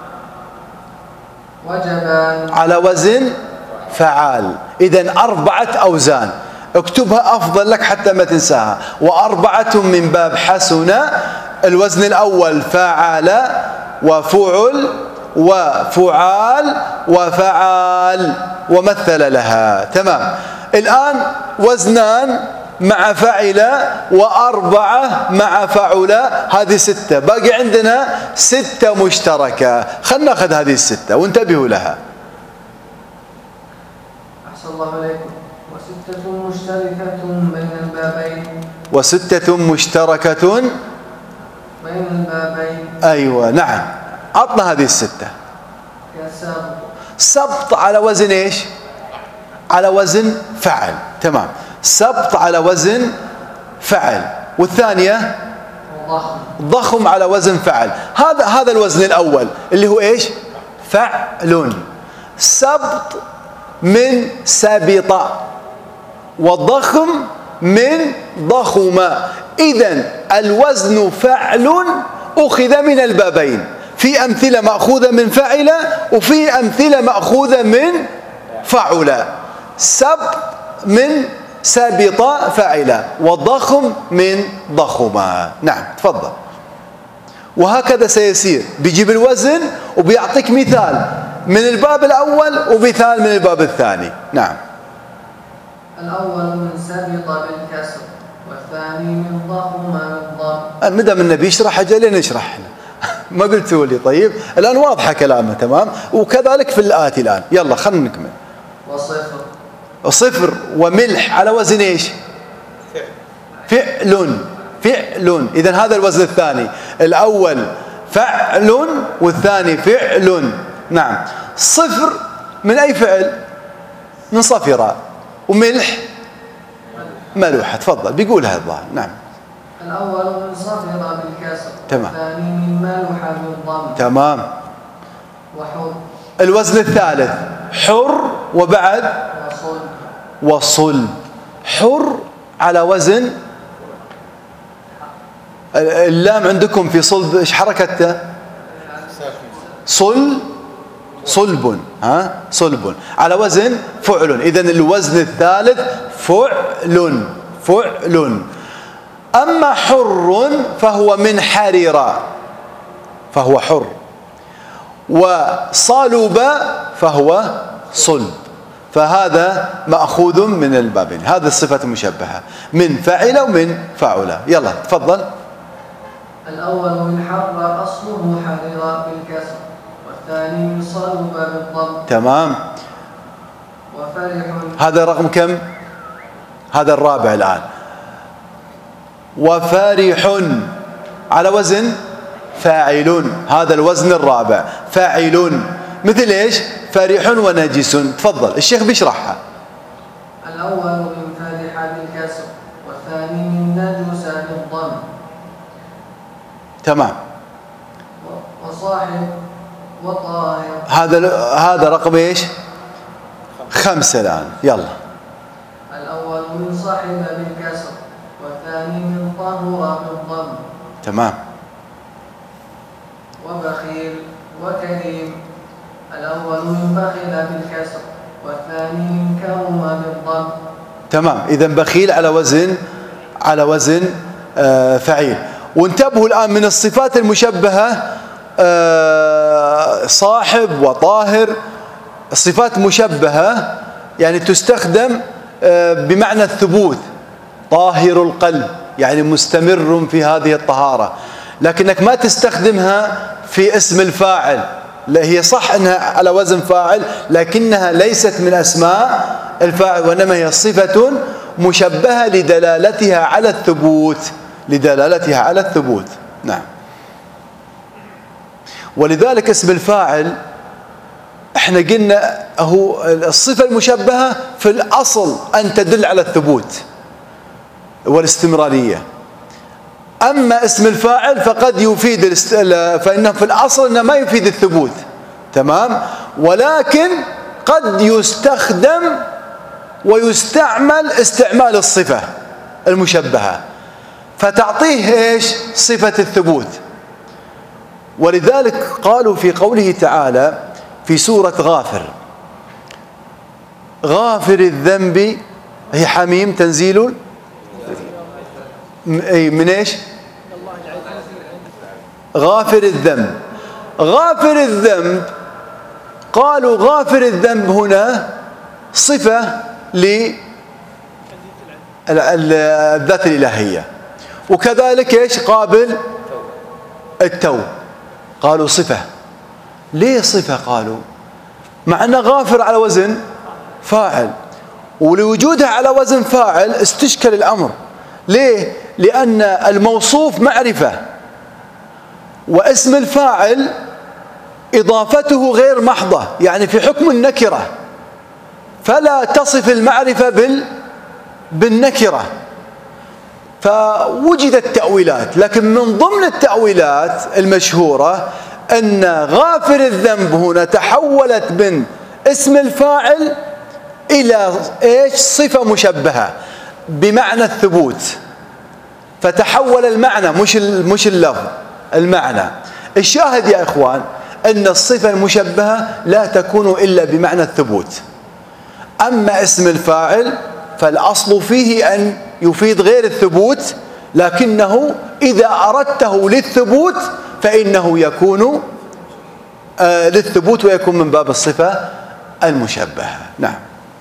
وجبان
على وزن فعال. إذن 4 أوزان، اكتبها أفضل لك حتى ما تنساها. و4 من باب حسن، الوزن الأول فعل وفعل وفعال وفعال ومثل لها. تمام. الآن وزنان مع فعل، و4 مع فعل، هذه 6. باقي عندنا 6 مشتركة. خلنا ناخذ هذه 6 وانتبهوا لها.
أحسن الله عليكم. وستة مشتركة بين البابين.
وستة مشتركة
بين البابين.
أيوة نعم. عطنا هذه 6. سبط على وزن إيش؟ على وزن فعل. تمام. سبط على وزن فعل. والثانية ضخم على وزن فعل. هذا الوزن الأول اللي هو إيش؟ فعل. سبط من سبط، والضخم من ضخم. إذن الوزن فعل أخذ من البابين. في أمثلة مأخوذة من فعل، وفي أمثلة مأخوذة من فعل. سبط من سبط فعل، والضخم من ضخم. نعم تفضل. وهكذا سيسير، بيجيب الوزن وبيعطيك مثال من الباب الأول ومثال من الباب الثاني. نعم.
الأول من سبط بالكسر، والثاني من ضخم بالضم.
مدام النبي يشرح أجل نشرح احنا ما قلتوا لي. طيب الآن واضحة كلامه تمام، وكذلك في الآتي الآن. يلا خلينا نكمل. وصفر وملح على وزن ايش؟ فعل. فعل. إذن هذا الوزن الثاني، الأول فعل والثاني فعل. نعم. صفر من أي فعل؟ من صفرة. وملح ملوحة. تفضل بيقولها الظاهر. نعم.
الأول من صفرة بالكسر،
تمام.
الثاني من ملوحة بالضم.
تمام.
وحر.
الوزن الثالث حر وبعد وصل. حر على وزن اللام عندكم في صلب ايش حركته؟ صلب. ها صلب على وزن فعل. اذن الوزن الثالث فعل. اما حر فهو من حرر فهو حر، وصلب فهو صلب. فهذا مأخوذ من البابين. هذه الصفة المشبهة من فعل ومن فعل. يلا تفضل.
الأول من حر أصله حرر بالكسر، والثاني من صلب بالضم.
تمام.
وفرح.
هذا رقم كم؟ هذا الرابع الآن. وفرح على وزن فاعل. هذا الوزن الرابع فاعل. مثل ايش؟ فرح ونجس. تفضل الشيخ بيشرحها.
الأول من فرح بالكسر، والثاني من نجس بالضم.
تمام.
وصاحب وطاهر.
هذا رقم ايش؟ 5 الآن. يلا.
الأول من صاحب بالكسر، والثاني من طهر بالضم.
تمام.
وبخيل وكريم. الأول من بخل بالكسر، والثاني من كرم بالضم. تمام.
إذن بخيل على وزن فعيل. وانتبهوا الآن من الصفات المشبهة صاحب وطاهر، صفات مشبهة يعني تستخدم بمعنى الثبوت. طاهر القلب يعني مستمر في هذه الطهارة، لكنك ما تستخدمها في اسم الفاعل. لا، هي صح أنها على وزن فاعل لكنها ليست من أسماء الفاعل، وإنما هي صفة مشبهة لدلالتها على الثبوت. نعم. ولذلك اسم الفاعل احنا قلنا هو الصفة المشبهة في الأصل أن تدل على الثبوت والاستمرارية. أما اسم الفاعل فقد يفيد فإنه في الأصل إنه ما يفيد الثبوت. تمام. ولكن قد يستخدم ويستعمل استعمال الصفة المشبهة فتعطيه ايش؟ صفة الثبوت. ولذلك قالوا في قوله تعالى في سورة غافر الذنب، هي حميم تنزيل من ايش؟ غافر الذنب. قالوا غافر الذنب هنا صفة للذات الإلهية، وكذلك ايش؟ قابل التوب. قالوا صفة. ليه صفة؟ قالوا مع أن غافر على وزن فاعل، ولوجودها على وزن فاعل استشكل الأمر. ليه؟ لأن الموصوف معرفة، واسم الفاعل إضافته غير محضة، يعني في حكم النكرة، فلا تصف المعرفة بالنكرة. فوجدت تأويلات، لكن من ضمن التأويلات المشهورة أن غافر الذنب هنا تحولت من اسم الفاعل إلى إيش؟ صفة مشبهة بمعنى الثبوت، فتحول المعنى مش اللفظ، المعنى. الشاهد يا إخوان أن الصفة المشبهة لا تكون إلا بمعنى الثبوت. أما اسم الفاعل فالأصل فيه أن يفيد غير الثبوت، لكنه إذا أردته للثبوت فإنه يكون للثبوت ويكون من باب الصفة المشبهة. نعم.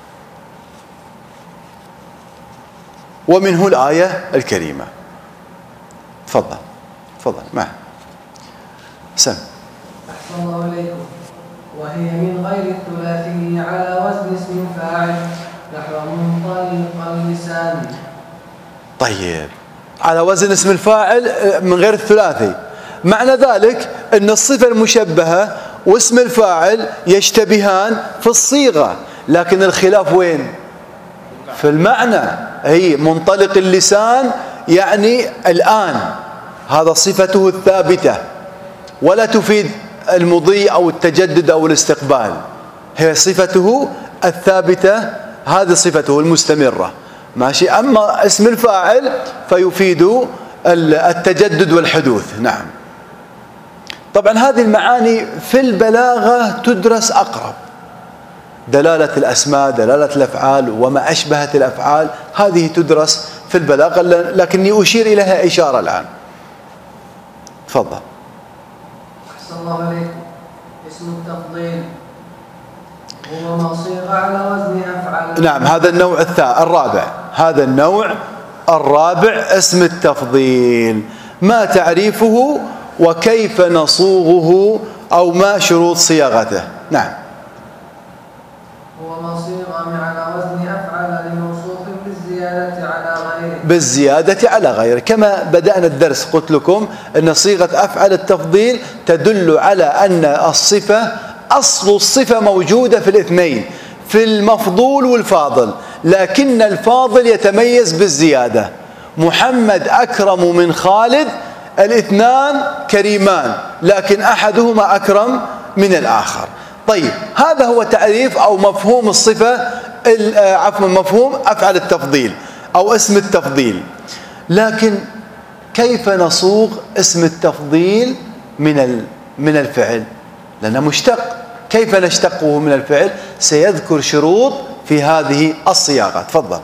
ومنه الآية الكريمة. تفضل معه سم.
أحسن الله إليكم. وهي من غير الثلاثي على وزن اسم فاعل نحو منطلق اللسان.
طيب، على وزن اسم الفاعل من غير الثلاثي، معنى ذلك أن الصفة المشبهة واسم الفاعل يشتبهان في الصيغة، لكن الخلاف وين؟ في المعنى. هي منطلق اللسان يعني الآن، هذا صفته الثابتة ولا تفيد المضي أو التجدد أو الاستقبال، هي صفته الثابتة، هذه صفته المستمرة. ماشي. أما اسم الفاعل فيفيد التجدد والحدوث. نعم. طبعا هذه المعاني في البلاغة تدرس أقرب، دلالة الأسماء، دلالة الأفعال وما أشبهت الأفعال، هذه تدرس في البلاغة، لكني أشير إليها إشارة الآن. تفضل.
أحسن الله عليكم. اسم التفضيل هو ما صيغ على وزن أفعل.
نعم، هذا النوع الرابع، هذا النوع الرابع اسم التفضيل. ما تعريفه وكيف نصوغه أو ما شروط صياغته؟ نعم.
هو ما صيغ على وزن أفعل لموصوف بالزيادة على غيره.
بالزيادة على غيره، كما بدأنا الدرس قلت لكم أن صيغة أفعل التفضيل تدل على أن الصفة أصل الصفة موجودة في الاثنين، في المفضول والفاضل، لكن الفاضل يتميز بالزيادة. محمد أكرم من خالد، الاثنان كريمان لكن أحدهما أكرم من الآخر. طيب، هذا هو تعريف أو مفهوم الصفة، عفوا مفهوم أفعل التفضيل أو اسم التفضيل. لكن كيف نصوغ اسم التفضيل من الفعل؟ لأنه مشتق، كيف نشتقه من الفعل؟ سيذكر شروط في هذه الصياغة. تفضل.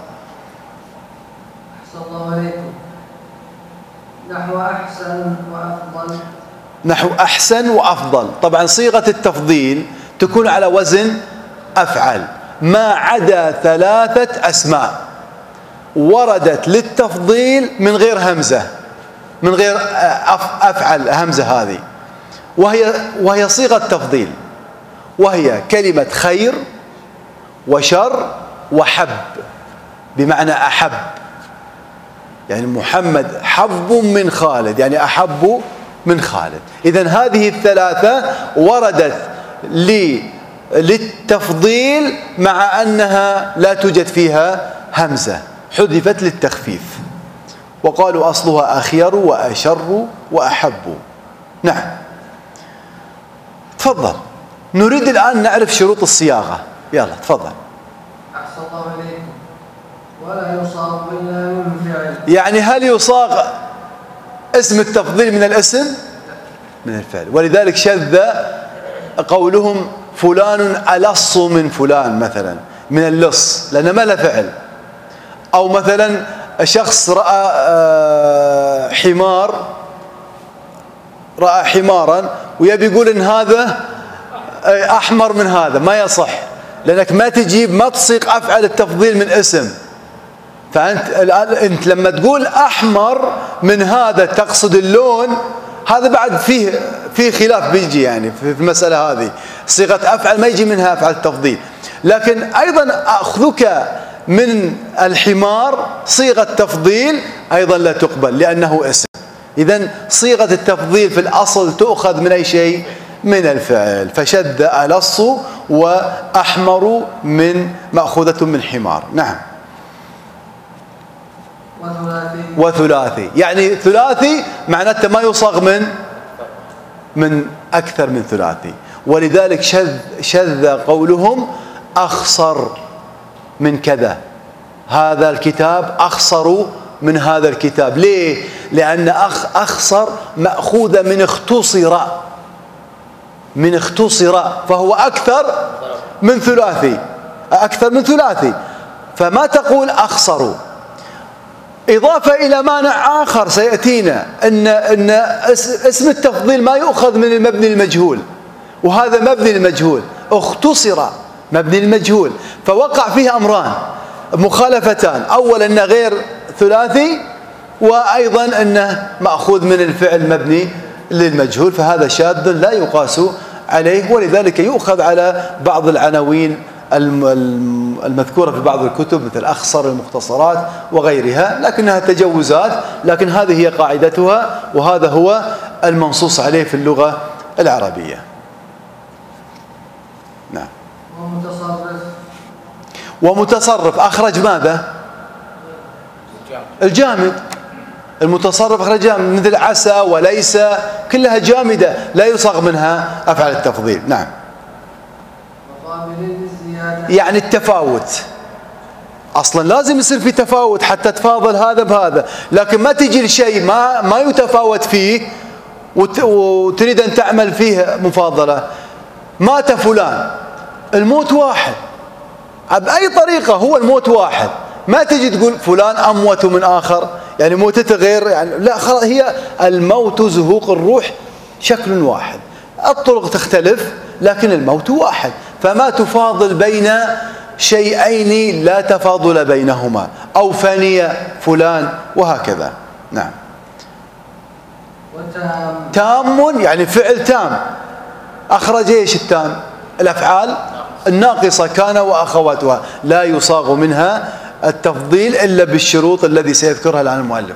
أحسن الله عليكم. نحو أحسن وأفضل.
نحو أحسن وأفضل. طبعا صيغة التفضيل تكون على وزن أفعل، ما عدا 3 أسماء وردت للتفضيل من غير همزة، من غير أفعل همزة هذه، وهي صيغة تفضيل، وهي كلمة خير وشر وحب، بمعنى أحب، يعني محمد حب من خالد، يعني أحب من خالد. إذن هذه ال3 وردت للتفضيل مع أنها لا توجد فيها همزة، حذفت للتخفيف، وقالوا أصلها أخير وأشر وأحب. نعم. تفضل. نريد الآن نعرف شروط الصياغة. يلا تفضل.
أحسن الله إليكم. ولا يصاغ إلا من فعل.
يعني هل يصاغ اسم التفضيل من الاسم؟ من الفعل. ولذلك شذ قولهم فلان ألص من فلان مثلا، من اللص، لأنه ما له فعل. أو مثلا شخص رأى حمارا ويبي يقول إن هذا أحمر من هذا، ما يصح، لأنك ما تصيغ أفعل التفضيل من اسم. فأنت الآن أنت لما تقول أحمر من هذا تقصد اللون، هذا بعد فيه خلاف بيجي يعني في المسألة هذه. صيغة أفعل ما يجي منها أفعل التفضيل. لكن أيضا أخذك من الحمار صيغة تفضيل أيضا لا تقبل لأنه اسم. إذن صيغة التفضيل في الأصل تؤخذ من أي شيء؟ من الفعل. فشذ ألص وأحمر مأخوذة من حمار. نعم. وثلاثي يعني ثلاثي معناته ما يصاغ من أكثر من ثلاثي. ولذلك شذ قولهم أخصر من كذا، هذا الكتاب أخصر من هذا الكتاب. ليه؟ لأن أخصر مأخوذة من اختصر، فهو أكثر من ثلاثي، فما تقول أخصر. إضافة إلى مانع آخر سيأتينا، أن اسم التفضيل ما يؤخذ من المبني المجهول، وهذا مبني المجهول اختصر مبني المجهول، فوقع فيه أمران مخالفتان: أولا أنه غير ثلاثي، وأيضا أنه مأخوذ من الفعل مبني للمجهول، فهذا شاذ لا يقاس عليه، ولذلك يؤخذ على بعض العناوين المذكورة في بعض الكتب مثل أخصر المختصرات وغيرها، لكنها تجوزات، لكن هذه هي قاعدتها، وهذا هو المنصوص عليه في اللغة العربية. نعم. ومتصرف أخرج ماذا؟ الجامد. المتصرف أخرج جامد، مثل عسى وليس، كلها جامدة لا يصاغ منها أفعال التفضيل. نعم. يعني التفاوت، أصلا لازم يصير في تفاوت حتى تفاضل هذا بهذا، لكن ما تجي لشيء ما يتفاوت فيه وتريد أن تعمل فيه مفاضلة. مات فلان، الموت واحد بأي طريقة، هو الموت واحد، ما تجي تقول فلان أموت من آخر، يعني موتته غير، يعني لا، خلاص، هي الموت زهوق الروح شكل واحد، الطرق تختلف لكن الموت واحد، فما تفاضل بين شيئين لا تفاضل بينهما، أو فني فلان وهكذا. نعم. تام يعني فعل تام، أخرج إيش التام؟ الأفعال الناقصة كان وأخواتها، لا يصاغ منها التفضيل إلا بالشروط الذي سيذكرها الآن المؤلف.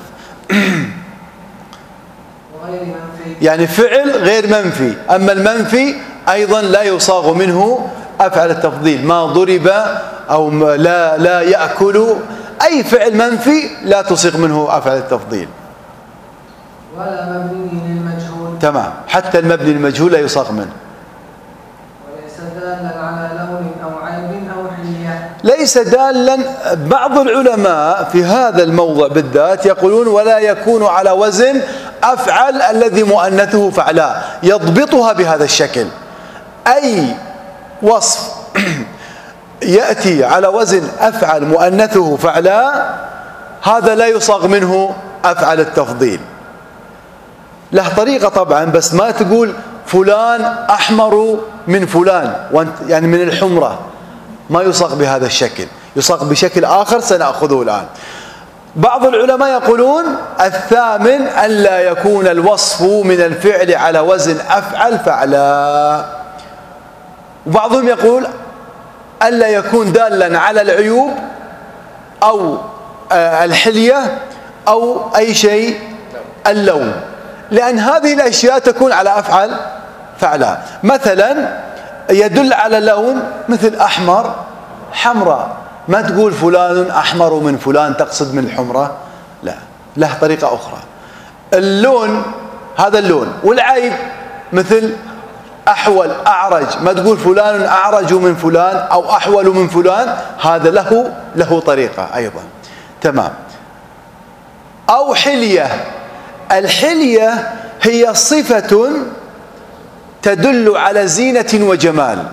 يعني فعل غير منفي، أما المنفي أيضا لا يصاغ منه أفعل التفضيل، ما ضرب أو لا يأكل، أي فعل منفي لا تصيغ منه أفعل التفضيل.
ولا مبني للمجهول.
تمام، حتى المبني المجهول لا يصاغ منه.
وليس دالا على لون أو عيب أو حلية.
ليس دالا، بعض العلماء في هذا الموضع بالذات يقولون ولا يكون على وزن أفعل الذي مؤنثه فعلاء، يضبطها بهذا الشكل، أي وصف يأتي على وزن أفعل مؤنثه فعلاء هذا لا يصاغ منه أفعل التفضيل. له طريقة طبعا، بس ما تقول فلان أحمر من فلان، يعني من الحمرة، ما يصاغ بهذا الشكل، يصاغ بشكل آخر سنأخذه الآن. بعض العلماء يقولون الثامن أن لا يكون الوصف من الفعل على وزن أفعل فعلاء، وبعضهم يقول ألا يكون دالا على العيوب أو الحلية أو أي شيء اللون، لأن هذه الأشياء تكون على أفعل فعلاء. مثلا يدل على لون مثل أحمر حمراء، ما تقول فلان أحمر من فلان تقصد من الحمرة، لا، له طريقة أخرى. اللون هذا اللون، والعيب مثل أحول أعرج، ما تقول فلان أعرج من فلان أو أحول من فلان، هذا له طريقة أيضا. تمام. أو حلية، الحلية هي صفة تدل على زينة وجمال،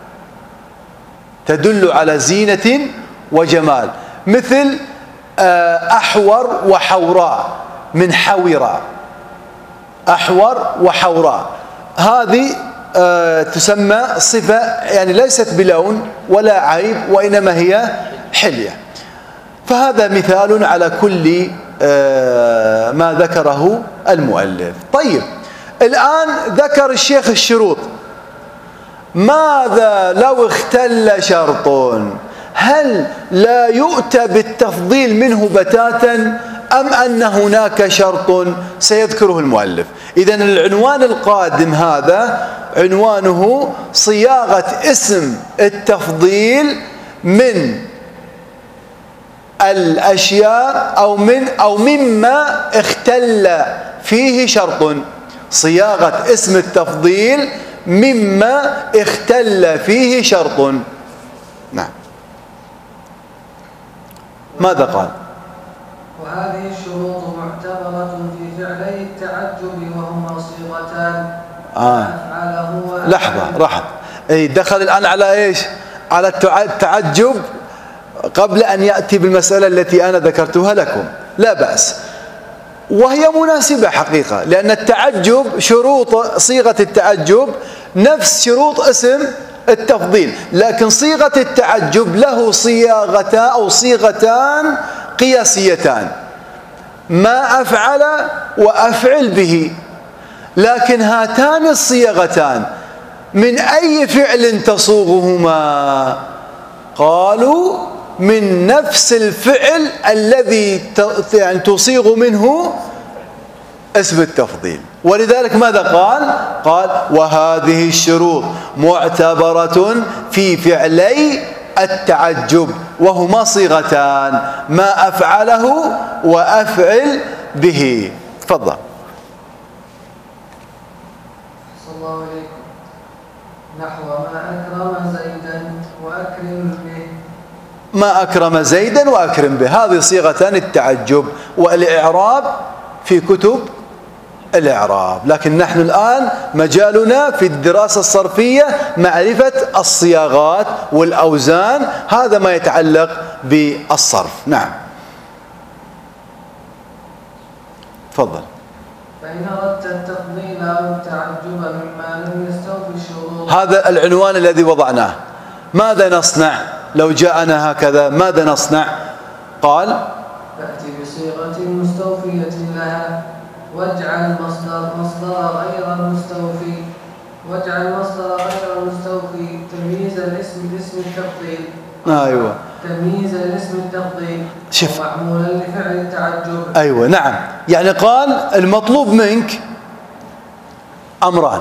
تدل على زينة وجمال، مثل أحور وحوراء من حورة، أحور وحوراء، هذه تسمى صفة يعني ليست بلون ولا عيب، وإنما هي حلية. فهذا مثال على كل ما ذكره المؤلف. طيب، الآن ذكر الشيخ الشروط. ماذا لو اختل شرط؟ هل لا يؤتى بالتفضيل منه بتاتا أم أن هناك شرط سيذكره المؤلف؟ إذن العنوان القادم هذا عنوانه صياغة اسم التفضيل من الأشياء أو مما اختل فيه شرط، صياغة اسم التفضيل مما اختل فيه شرط. نعم. ماذا قال؟
وهذه الشروط معتبرة في فعلي التعجب وهما صيغتان أفعله.
لحظة، دخل الآن على إيش؟ على التعجب قبل أن يأتي بالمسألة التي أنا ذكرتها لكم. لا بأس، وهي مناسبة حقيقة، لأن التعجب شروط صيغة التعجب نفس شروط اسم التفضيل، لكن صيغة التعجب له صياغتان أو صيغتان قياسيتان، ما أفعل وأفعل به، لكن هاتان الصيغتان من أي فعل تصوغهما؟ قالوا من نفس الفعل الذي يعني تصيغ منه اسم التفضيل. ولذلك ماذا قال؟ قال وهذه الشروط معتبرة في فعلي التعجب، وهما صيغتان ما أفعله وأفعل به. تفضل.
صلى الله عليكم. نحو ما أكرم زيدا وأكرم به.
ما أكرم زيدا وأكرم به، هذه صيغتان التعجب، والإعراب في كتب الإعراب، لكن نحن الآن مجالنا في الدراسة الصرفية معرفة الصياغات والأوزان، هذا ما يتعلق بالصرف. نعم تفضل.
فإن أردت التفضيل أو التعجب مما لم يستوفي الشروط.
هذا العنوان الذي وضعناه. ماذا نصنع لو جاءنا هكذا؟ ماذا نصنع؟ قال
فأتي بصيغة مستوفية لها، واجعل مصدر غير المستوفي، تمييز الاسم باسم التفضيل.
أيوة،
تمييز الاسم التفضيل
شوف
معمولا لفعل التعجب.
أيوة نعم، يعني قال المطلوب منك أمران.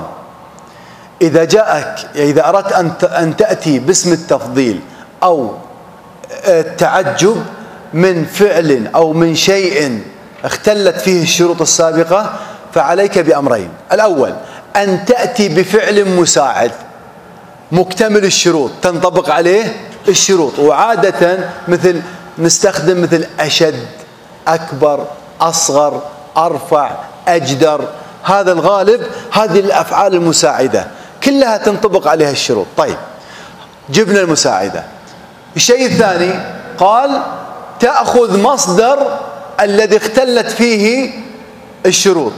إذا أردت أن تأتي باسم التفضيل أو التعجب من فعل أو من شيء اختلت فيه الشروط السابقة، فعليك بأمرين. الأول أن تأتي بفعل مساعد مكتمل الشروط تنطبق عليه الشروط، وعادة نستخدم مثل أشد، أكبر، أصغر، أرفع، أجدر، هذا الغالب، هذه الأفعال المساعدة كلها تنطبق عليها الشروط. طيب جبنا المساعدة. الشيء الثاني قال تأخذ مصدر الذي اختلت فيه الشروط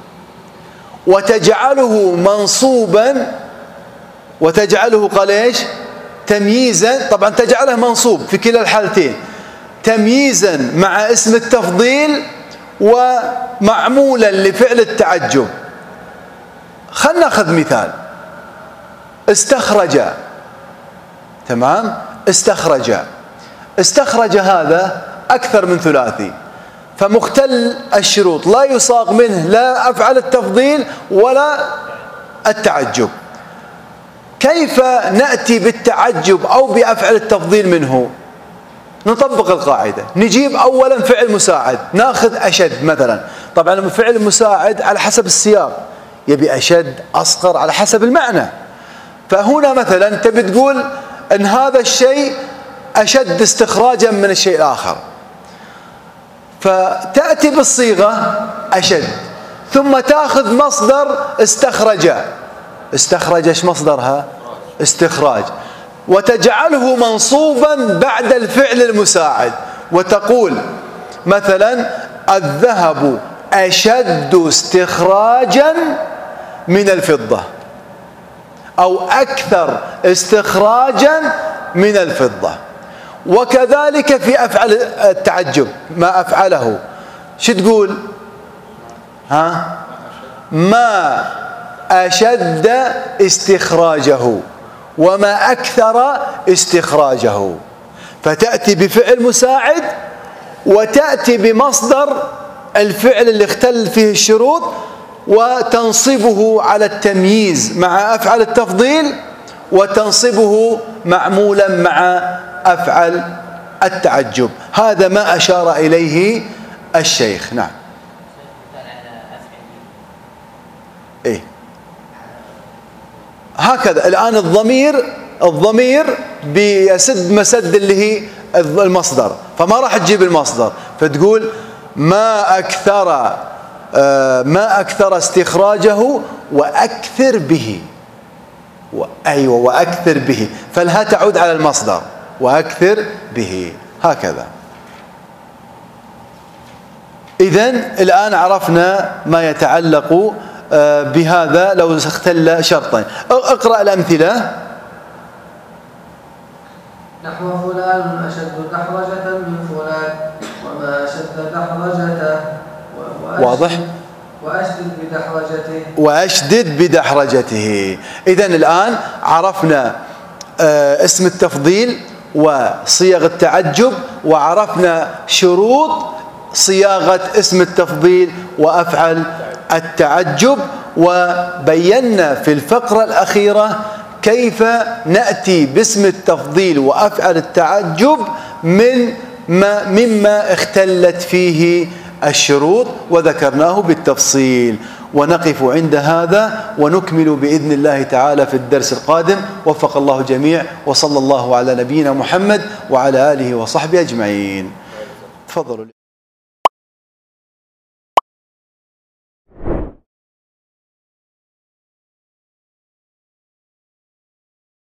وتجعله منصوبا، وتجعله قال ايش؟ تمييزا، طبعا تجعله منصوب في كلا الحالتين، تمييزا مع اسم التفضيل ومعمولا لفعل التعجب. خلنا ناخذ مثال. استخرج، تمام، استخرج هذا أكثر من ثلاثي، فمختل الشروط، لا يصاغ منه لا أفعل التفضيل ولا التعجب. كيف نأتي بالتعجب أو بأفعل التفضيل منه؟ نطبق القاعدة، نجيب أولا فعل مساعد، ناخذ أشد مثلا. طبعا الفعل المساعد على حسب السياق، يبي أشد، أصغر، على حسب المعنى. فهنا مثلا تبي تقول أن هذا الشيء أشد استخراجا من الشيء الآخر، فتأتي بالصيغة أشد، ثم تأخذ مصدر استخرج ايش مصدرها؟ استخراج، وتجعله منصوبا بعد الفعل المساعد، وتقول مثلا الذهب أشد استخراجا من الفضة، أو أكثر استخراجا من الفضة. وكذلك في أفعال التعجب ما أفعله، شو تقول؟ ما أشد استخراجه وما أكثر استخراجه. فتأتي بفعل مساعد وتأتي بمصدر الفعل اللي اختل فيه الشروط وتنصبه على التمييز مع أفعل التفضيل، وتنصبه معمولا مع أفعل التعجب. هذا ما أشار إليه الشيخ. نعم. إيه هكذا الآن الضمير بيسد مسد اللي هي المصدر، فما راح تجيب المصدر، فتقول ما أكثر استخراجه وأكثر به. أيوة، وأكثر به، فالها تعود على المصدر، وأكثر به، هكذا. إذن الآن عرفنا ما يتعلق بهذا لو اختل شرطين. اقرأ الأمثلة.
نحو فلان أشد دحرجة من فلان وما أشد دحرجته
واضح؟ وأشدد بدحرجته. إذن الآن عرفنا اسم التفضيل وصيغ التعجب، وعرفنا شروط صياغة اسم التفضيل وأفعل التعجب، وبينا في الفقرة الأخيرة كيف نأتي باسم التفضيل وأفعل التعجب مما اختلت فيه الشروط، وذكرناه بالتفصيل. ونقف عند هذا ونكمل بإذن الله تعالى في الدرس القادم. وفق الله الجميع، وصلى الله على نبينا محمد وعلى آله وصحبه أجمعين. تفضلوا.